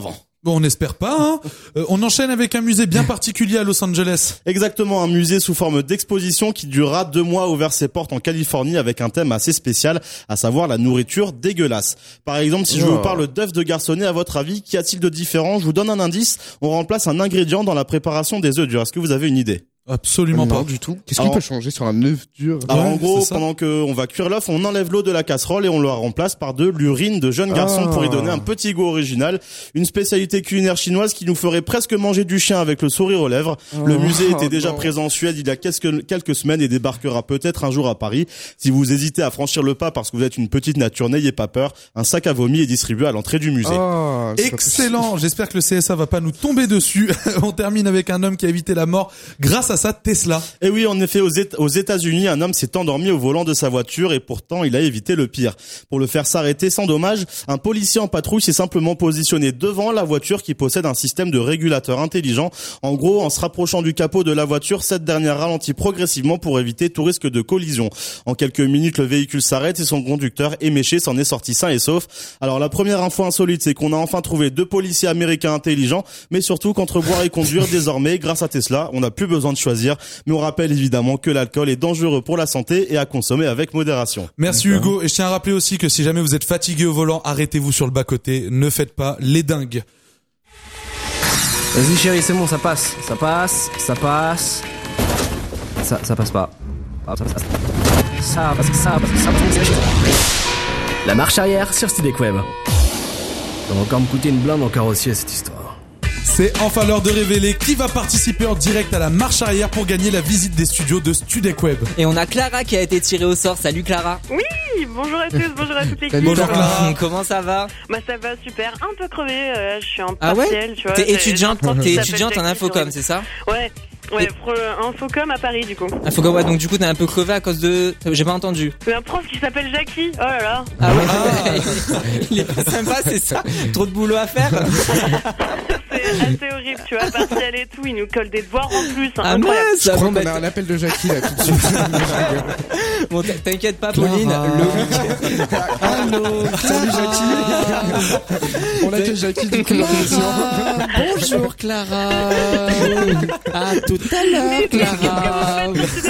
Bon, on n'espère pas, hein. Euh, on enchaîne avec un musée bien particulier à Los Angeles. Exactement, un musée sous forme d'exposition qui durera deux mois ouvert ses portes en Californie avec un thème assez spécial, à savoir la nourriture dégueulasse. Par exemple, si je vous parle d'œufs de garçonnet, à votre avis, qu'y a-t-il de différent? Je vous donne un indice, on remplace un ingrédient dans la préparation des œufs durs. Est-ce que vous avez une idée? Absolument non, pas du tout. Qu'est-ce qu'on Alors, peut changer sur un œuf dur? Alors Ouais, en gros, c'est ça. pendant que on va cuire l'œuf, on enlève l'eau de la casserole et on la remplace par de l'urine de jeunes garçons Ah. pour y donner un petit goût original. Une spécialité culinaire chinoise qui nous ferait presque manger du chien avec le sourire aux lèvres. Le Oh, musée était déjà non. présent en Suède il y a quelques, quelques semaines et débarquera peut-être un jour à Paris. Si vous hésitez à franchir le pas parce que vous êtes une petite nature, n'ayez pas peur. Un sac à vomi est distribué à l'entrée du musée. Oh, c'est pas Excellent. J'espère que le C S A va pas nous tomber dessus. On termine avec un homme qui a évité la mort grâce à sa Tesla. Et oui, en effet, aux Éta- aux États-Unis, un homme s'est endormi au volant de sa voiture et pourtant il a évité le pire. Pour le faire s'arrêter sans dommage, un policier en patrouille s'est simplement positionné devant la voiture qui possède un système de régulateur intelligent. En gros, en se rapprochant du capot de la voiture, cette dernière ralentit progressivement pour éviter tout risque de collision. En quelques minutes, le véhicule s'arrête et son conducteur, éméché, s'en est sorti sain et sauf. Alors la première info insolite, c'est qu'on a enfin trouvé deux policiers américains intelligents, mais surtout qu'entre boire et conduire, désormais, grâce à Tesla, on n'a plus besoin de choisir. Mais on rappelle évidemment que l'alcool est dangereux pour la santé et à consommer avec modération. Merci Hugo. Et je tiens à rappeler aussi que si jamais vous êtes fatigué au volant, arrêtez-vous sur le bas-côté. Ne faites pas les dingues. Vas-y chérie, c'est bon, ça passe, ça passe, ça passe. Ça, ça passe pas. Ah, ça passe. Ça passe, ça passe, ça passe. La marche arrière sur Studek Web. Ça va encore me coûter une blinde en carrossier cette histoire. C'est enfin l'heure de révéler qui va participer en direct à la marche arrière pour gagner la visite des studios de Studek Web. Et on a Clara qui a été tirée au sort. Salut Clara. Oui, bonjour à tous, bonjour à toute l'équipe. Bonjour Clara. Comment ça va? Bah ça va super, un peu crevé, euh, je suis en Ah partiel, ouais? tu vois. T'es j'ai- étudiante, j'ai un prof t'es qui s'appelle étudiante en Jackie infocom, sur- c'est ça? Ouais, ouais, pro- infocom à Paris du coup. Infocom, ouais, donc du coup t'es un peu crevé à cause de... J'ai pas entendu. Mais un prof qui s'appelle Jackie, oh là là. Ah ouais. Il est pas sympa, c'est ça? Trop de boulot à faire? C'est assez horrible, tu vois, partiel et tout, il nous colle des devoirs en plus, hein, Ah incroyable. mince. Je crois Bon, qu'on bah, a un appel de Jackie là tout de suite. Bon, t'inquiète pas, Pauline. Le week-end. Allô, salut Jackie. On a que Jackie du coup dans l'émission. Bonjour Clara. À tout à l'heure, Clara.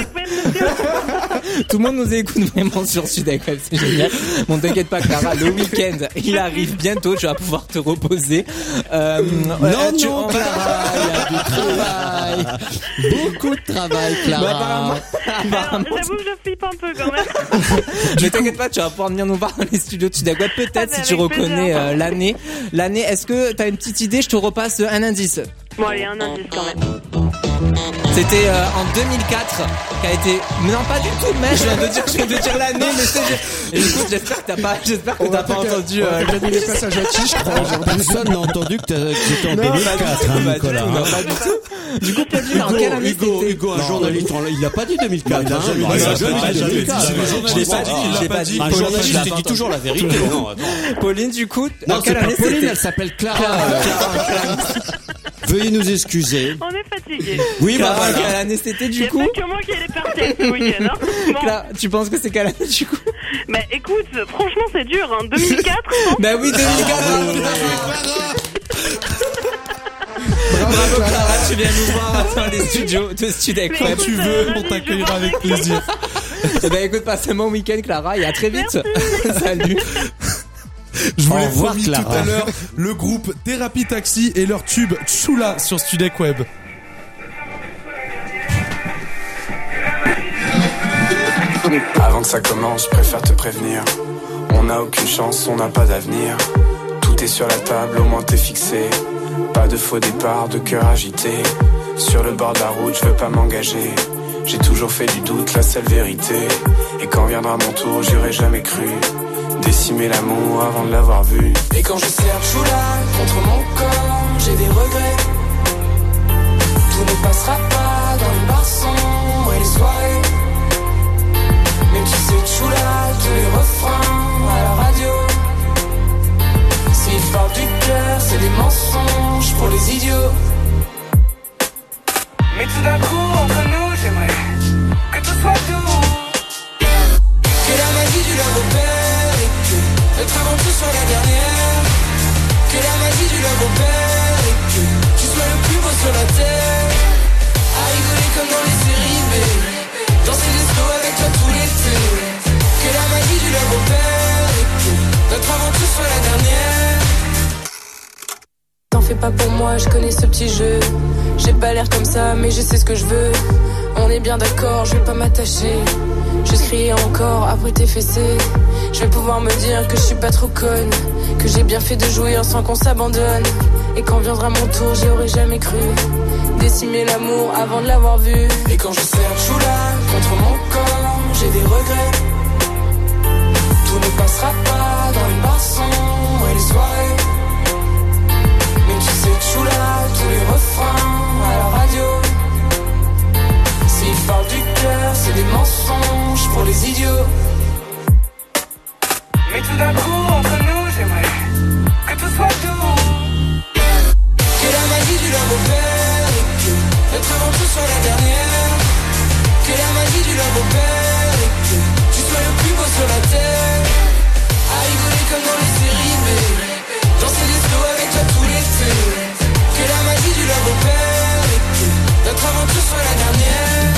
Tout le monde nous écoute vraiment sur Studek Web, c'est génial. Bon, t'inquiète pas, Clara, le week-end, il arrive bientôt, tu vas pouvoir te reposer. Euh, Non, euh, tu- non, on- Clara, il y a du travail. Beaucoup de travail, Bah, Clara. apparemment, apparemment, J'avoue que je flippe un peu quand même. mais t'inquiète pas, tu vas pouvoir venir nous voir dans les studios de Studek Web, peut-être Ah, bah, si tu avec reconnais plaisir. euh, l'année. L'année, est-ce que t'as une petite idée? Je te repasse un indice. Bon allez, un indice quand même. C'était euh, en deux mille quatre qu'a été... Mais non, pas du tout, mais je viens de dire, je viens de dire l'année, mais c'est... Et du coup, j'espère que t'as pas, j'espère que t'as pas entendu... On va euh, gagner les places à Jackie, je crois aujourd'hui. Personne n'a entendu que t'as- que c'était en Non, deux mille pas du quatre, tout, hein, pas du Nicolas. tout, non, pas du tout. Du coup, Pauline, en quelle année Hugo, c'était? Hugo, un journaliste, il a pas dit deux mille quatre. Il a hein. jamais Il dit a ça. jamais Il a dit jamais deux mille dit quatre. ça. Je l'ai pas dit, je l'ai pas dit. Un Pauline, journaliste, je l'ai il dit pas toujours la vérité. Non, attends. Pauline, du coup, Non, en c'est quelle pas année Pauline, c'était? elle s'appelle Clara. Veuillez nous excuser. On est fatigué. Oui, bah Clara, voilà. quelle année c'était Il y du a coup? pas que moi qui ai les partiels ce week-end, hein. Bon. Clara, tu penses que c'est quelle année du coup? Bah écoute, franchement c'est dur, hein. deux mille quatre, non? Bah oui, deux mille quatre. Bravo Clara, tu viens nous voir dans les studios de Studek Mais Web. écoute, Tu veux, euh, on vas-y, je t'accueillera vais avec voir plaisir. Eh ben écoute, passe un bon week-end Clara et à très vite. Salut. Je vous Au l'ai revoir, promis Clara. tout à l'heure, le groupe Thérapie Taxi et leur tube Tchoula sur Studek Web. Avant que ça commence, je préfère te prévenir. On n'a aucune chance, on n'a pas d'avenir. Tout est sur la table, au moins t'es fixé. Pas de faux départ, de cœur agité. Sur le bord de la route, je veux pas m'engager. J'ai toujours fait du doute la seule vérité. Et quand viendra mon tour, j'aurais jamais cru décimer l'amour avant de l'avoir vu. Et quand je serre Choula contre mon corps, j'ai des regrets. Tout ne passera pas dans les bars sombres et les soirées. Mais tu sais Choula, tous les refrains à la radio. S'ils parlent du cœur, c'est des mensonges pour les idiots. Mais tout d'un coup, entre nous, j'aimerais que tout soit doux. Que la magie du love opère et que notre aventure soit la dernière. Que la magie du love opère moi, je connais ce petit jeu. J'ai pas l'air comme ça, mais je sais ce que je veux. On est bien d'accord, je vais pas m'attacher. Juste crier encore après tes fessées. Je vais pouvoir me dire que je suis pas trop conne, que j'ai bien fait de jouir sans qu'on s'abandonne. Et quand viendra mon tour, j'y aurais jamais cru. Décimer l'amour avant de l'avoir vu. Et quand je serre Choula contre mon corps, j'ai des regrets. Tout ne passera pas dans les bars sombres et les soirées. Mais tu sais Choula, tous les refrains à la radio, s'ils parlent du cœur, c'est des mensonges pour les idiots. Mais tout d'un coup, entre nous, j'aimerais que tout soit doux. Que la magie du love opère et que notre aventure soit la dernière. Que la magie du love opère et que tu sois le plus beau sur la terre. À rigoler comme dans les séries B, danser des slow avec toi tout l'été. Que la magie du love opère et que notre aventure soit la dernière.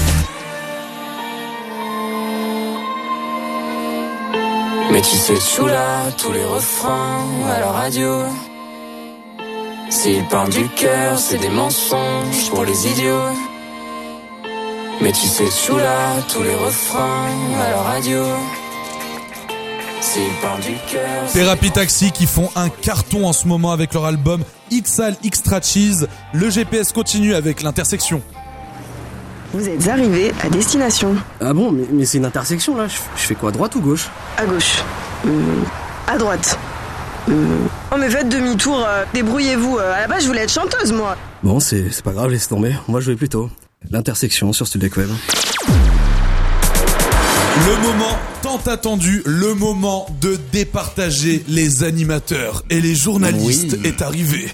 Mais tu sais Choula, tous les refrains à la radio, s'ils parlent du cœur, c'est des mensonges pour les idiots. Mais tu sais Choula, tous les refrains à la radio, s'ils parlent du cœur. Thérapie Taxi qui font un carton en ce moment avec leur album X-Al Extra Cheese. Le G P S continue avec l'intersection. Vous êtes arrivé à destination. Ah bon, mais, mais c'est une intersection là, je, je fais quoi, droite ou gauche? À gauche. Euh, à droite. Euh... Oh mais faites demi-tour, euh, débrouillez-vous. Euh, à la base je voulais être chanteuse moi. Bon, c'est, c'est pas grave, laisse tomber. Moi je vais plutôt. L'intersection sur Studek Web. Le moment tant attendu, le moment de départager les animateurs et les journalistes oui. est arrivé.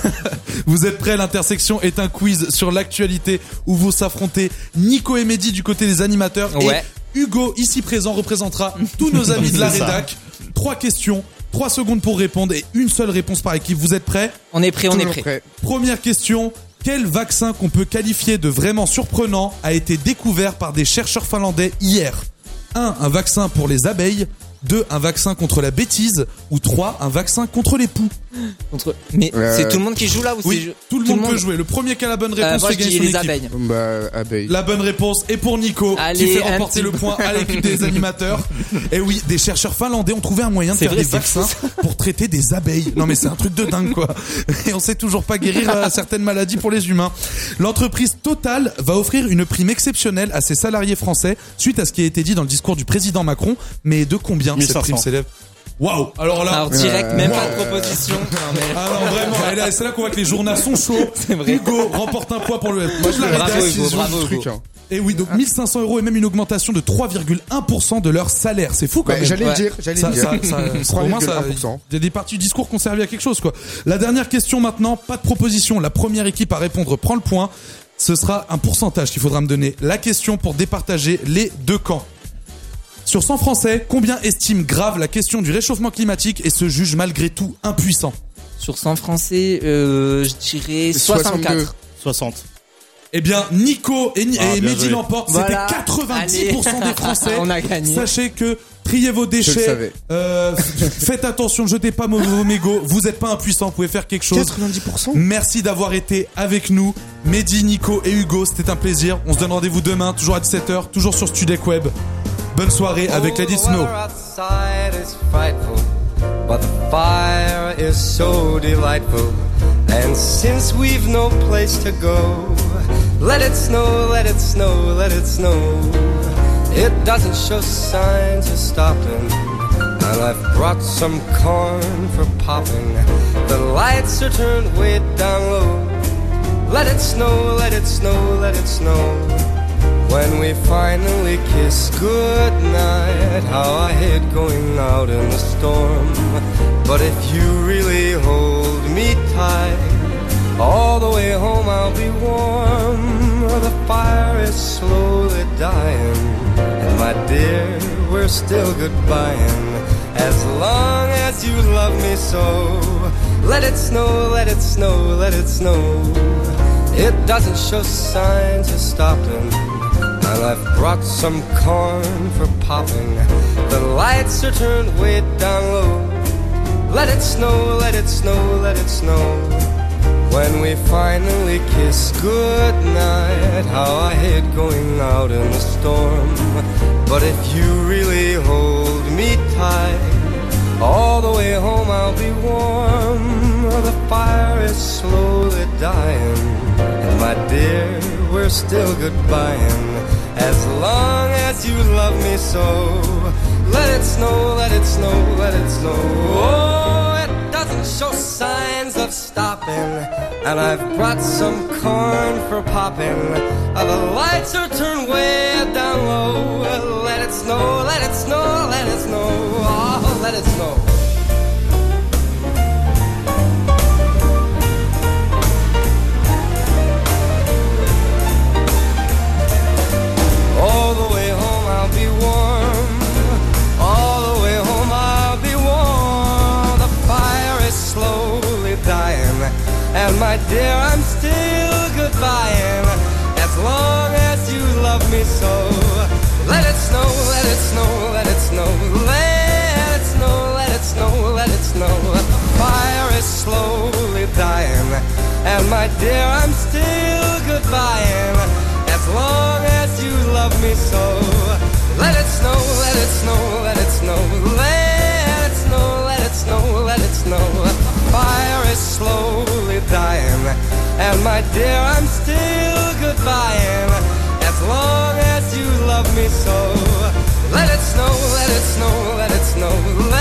Vous êtes prêts? L'intersection est un quiz sur l'actualité où vous s'affrontez Nico et Mehdi du côté des animateurs ouais. et Hugo ici présent représentera tous nos amis de la rédac. Trois questions, trois secondes pour répondre et une seule réponse par équipe. Vous êtes prêts? On est prêts, on Toujours est prêts. Prêt. Première question. Quel vaccin qu'on peut qualifier de vraiment surprenant a été découvert par des chercheurs finlandais hier? un. Un vaccin pour les abeilles. deux. Un vaccin contre la bêtise. Ou trois. Un vaccin contre les poux. Contre... Mais euh... c'est tout le monde qui joue là ou oui, c'est... tout le tout monde peut monde... jouer. Le premier qui a la bonne réponse, euh, c'est gagner son les équipe. Abeilles. Bah, abeilles. La bonne réponse est pour Nico, Allez, qui fait remporter le point à l'équipe des animateurs. Et oui, des chercheurs finlandais ont trouvé un moyen de c'est faire vrai, des vaccins pour traiter des abeilles. Non mais c'est un truc de dingue quoi. Et on sait toujours pas guérir euh, certaines maladies pour les humains. L'entreprise Total va offrir une prime exceptionnelle à ses salariés français suite à ce qui a été dit dans le discours du président Macron. Mais de combien cette prime s'élève? Waouh! Alors là, alors direct, euh, même wow. pas de proposition. Non, mais... Ah non, vraiment. Et là, c'est là qu'on voit que les journaux sont chauds. C'est vrai. Hugo remporte un point pour le. Moi, je la bravo, Hugo, bravo, truc, Hugo. Hein. Et oui, donc mille cinq cents euros et même une augmentation de trois virgule un pour cent de leur salaire. C'est fou quand bah, même. J'allais ouais. le dire, j'allais ça, le dire. Ça, ça, ça, au moins, ça, il y a des parties du discours qui ont servi à quelque chose, quoi. La dernière question maintenant, pas de proposition. La première équipe à répondre prend le point. Ce sera un pourcentage qu'il faudra me donner. La question pour départager les deux camps. Sur cent Français, combien estiment grave la question du réchauffement climatique et se jugent malgré tout impuissants? Sur cent Français, euh, je dirais soixante-quatre. soixante. Eh bien, Nico et, ah, et Mehdi l'emportent. Voilà. C'était quatre-vingt-dix pour cent des Français. On a gagné. Sachez que triez vos déchets. Euh, faites attention, ne jetez pas vos mégots. Vous n'êtes pas impuissants, vous pouvez faire quelque chose. quatre-vingt-dix pour cent. Merci d'avoir été avec nous. Mehdi, Nico et Hugo, c'était un plaisir. On se donne rendez-vous demain, toujours à dix-sept heures, toujours sur Studek Web. Bonne soirée avec Lady Snow. But the fire is so delightful. And since we've no place to go, let it snow, let it snow, let it snow. It doesn't show signs of stopping. And I've brought some corn for popping. The lights are turned way down low. Let it snow, let it snow, let it snow. When we finally kiss goodnight, how I hate going out in the storm. But if you really hold me tight, all the way home I'll be warm. The fire is slowly dying, and my dear, we're still goodbying. As long as you love me so, let it snow, let it snow, let it snow. It doesn't show signs of stopping. And I've brought some corn for popping. The lights are turned way down low. Let it snow, let it snow, let it snow. when we finally kiss goodnight. How I hate going out in the storm, but if you really hold me tight, all the way home I'll be warm. The fire is slowly dying, and my dear, we're still goodbying. As long as you love me so, let it snow, let it snow, let it snow. Oh, it doesn't show signs of stopping, and I've brought some corn for popping. Uh, the lights are turned way down low. Let it snow, let it snow, let it snow. Oh, let it snow. All the way home I'll be warm. All the way home I'll be warm. The fire is slowly dying, and my dear, I'm still goodbying. As long as you love me so, let it snow, let it snow, let it snow. Let it snow, let it snow, let it snow. The fire is slowly dying, and my dear, I'm still goodbying. As long as you love me so, let it snow, let it snow, let it snow. Let it snow, let it snow, let it snow. The fire is slowly dying, and my dear, I'm still goodbying. As long as you love me so, let it snow, let it snow, let it snow.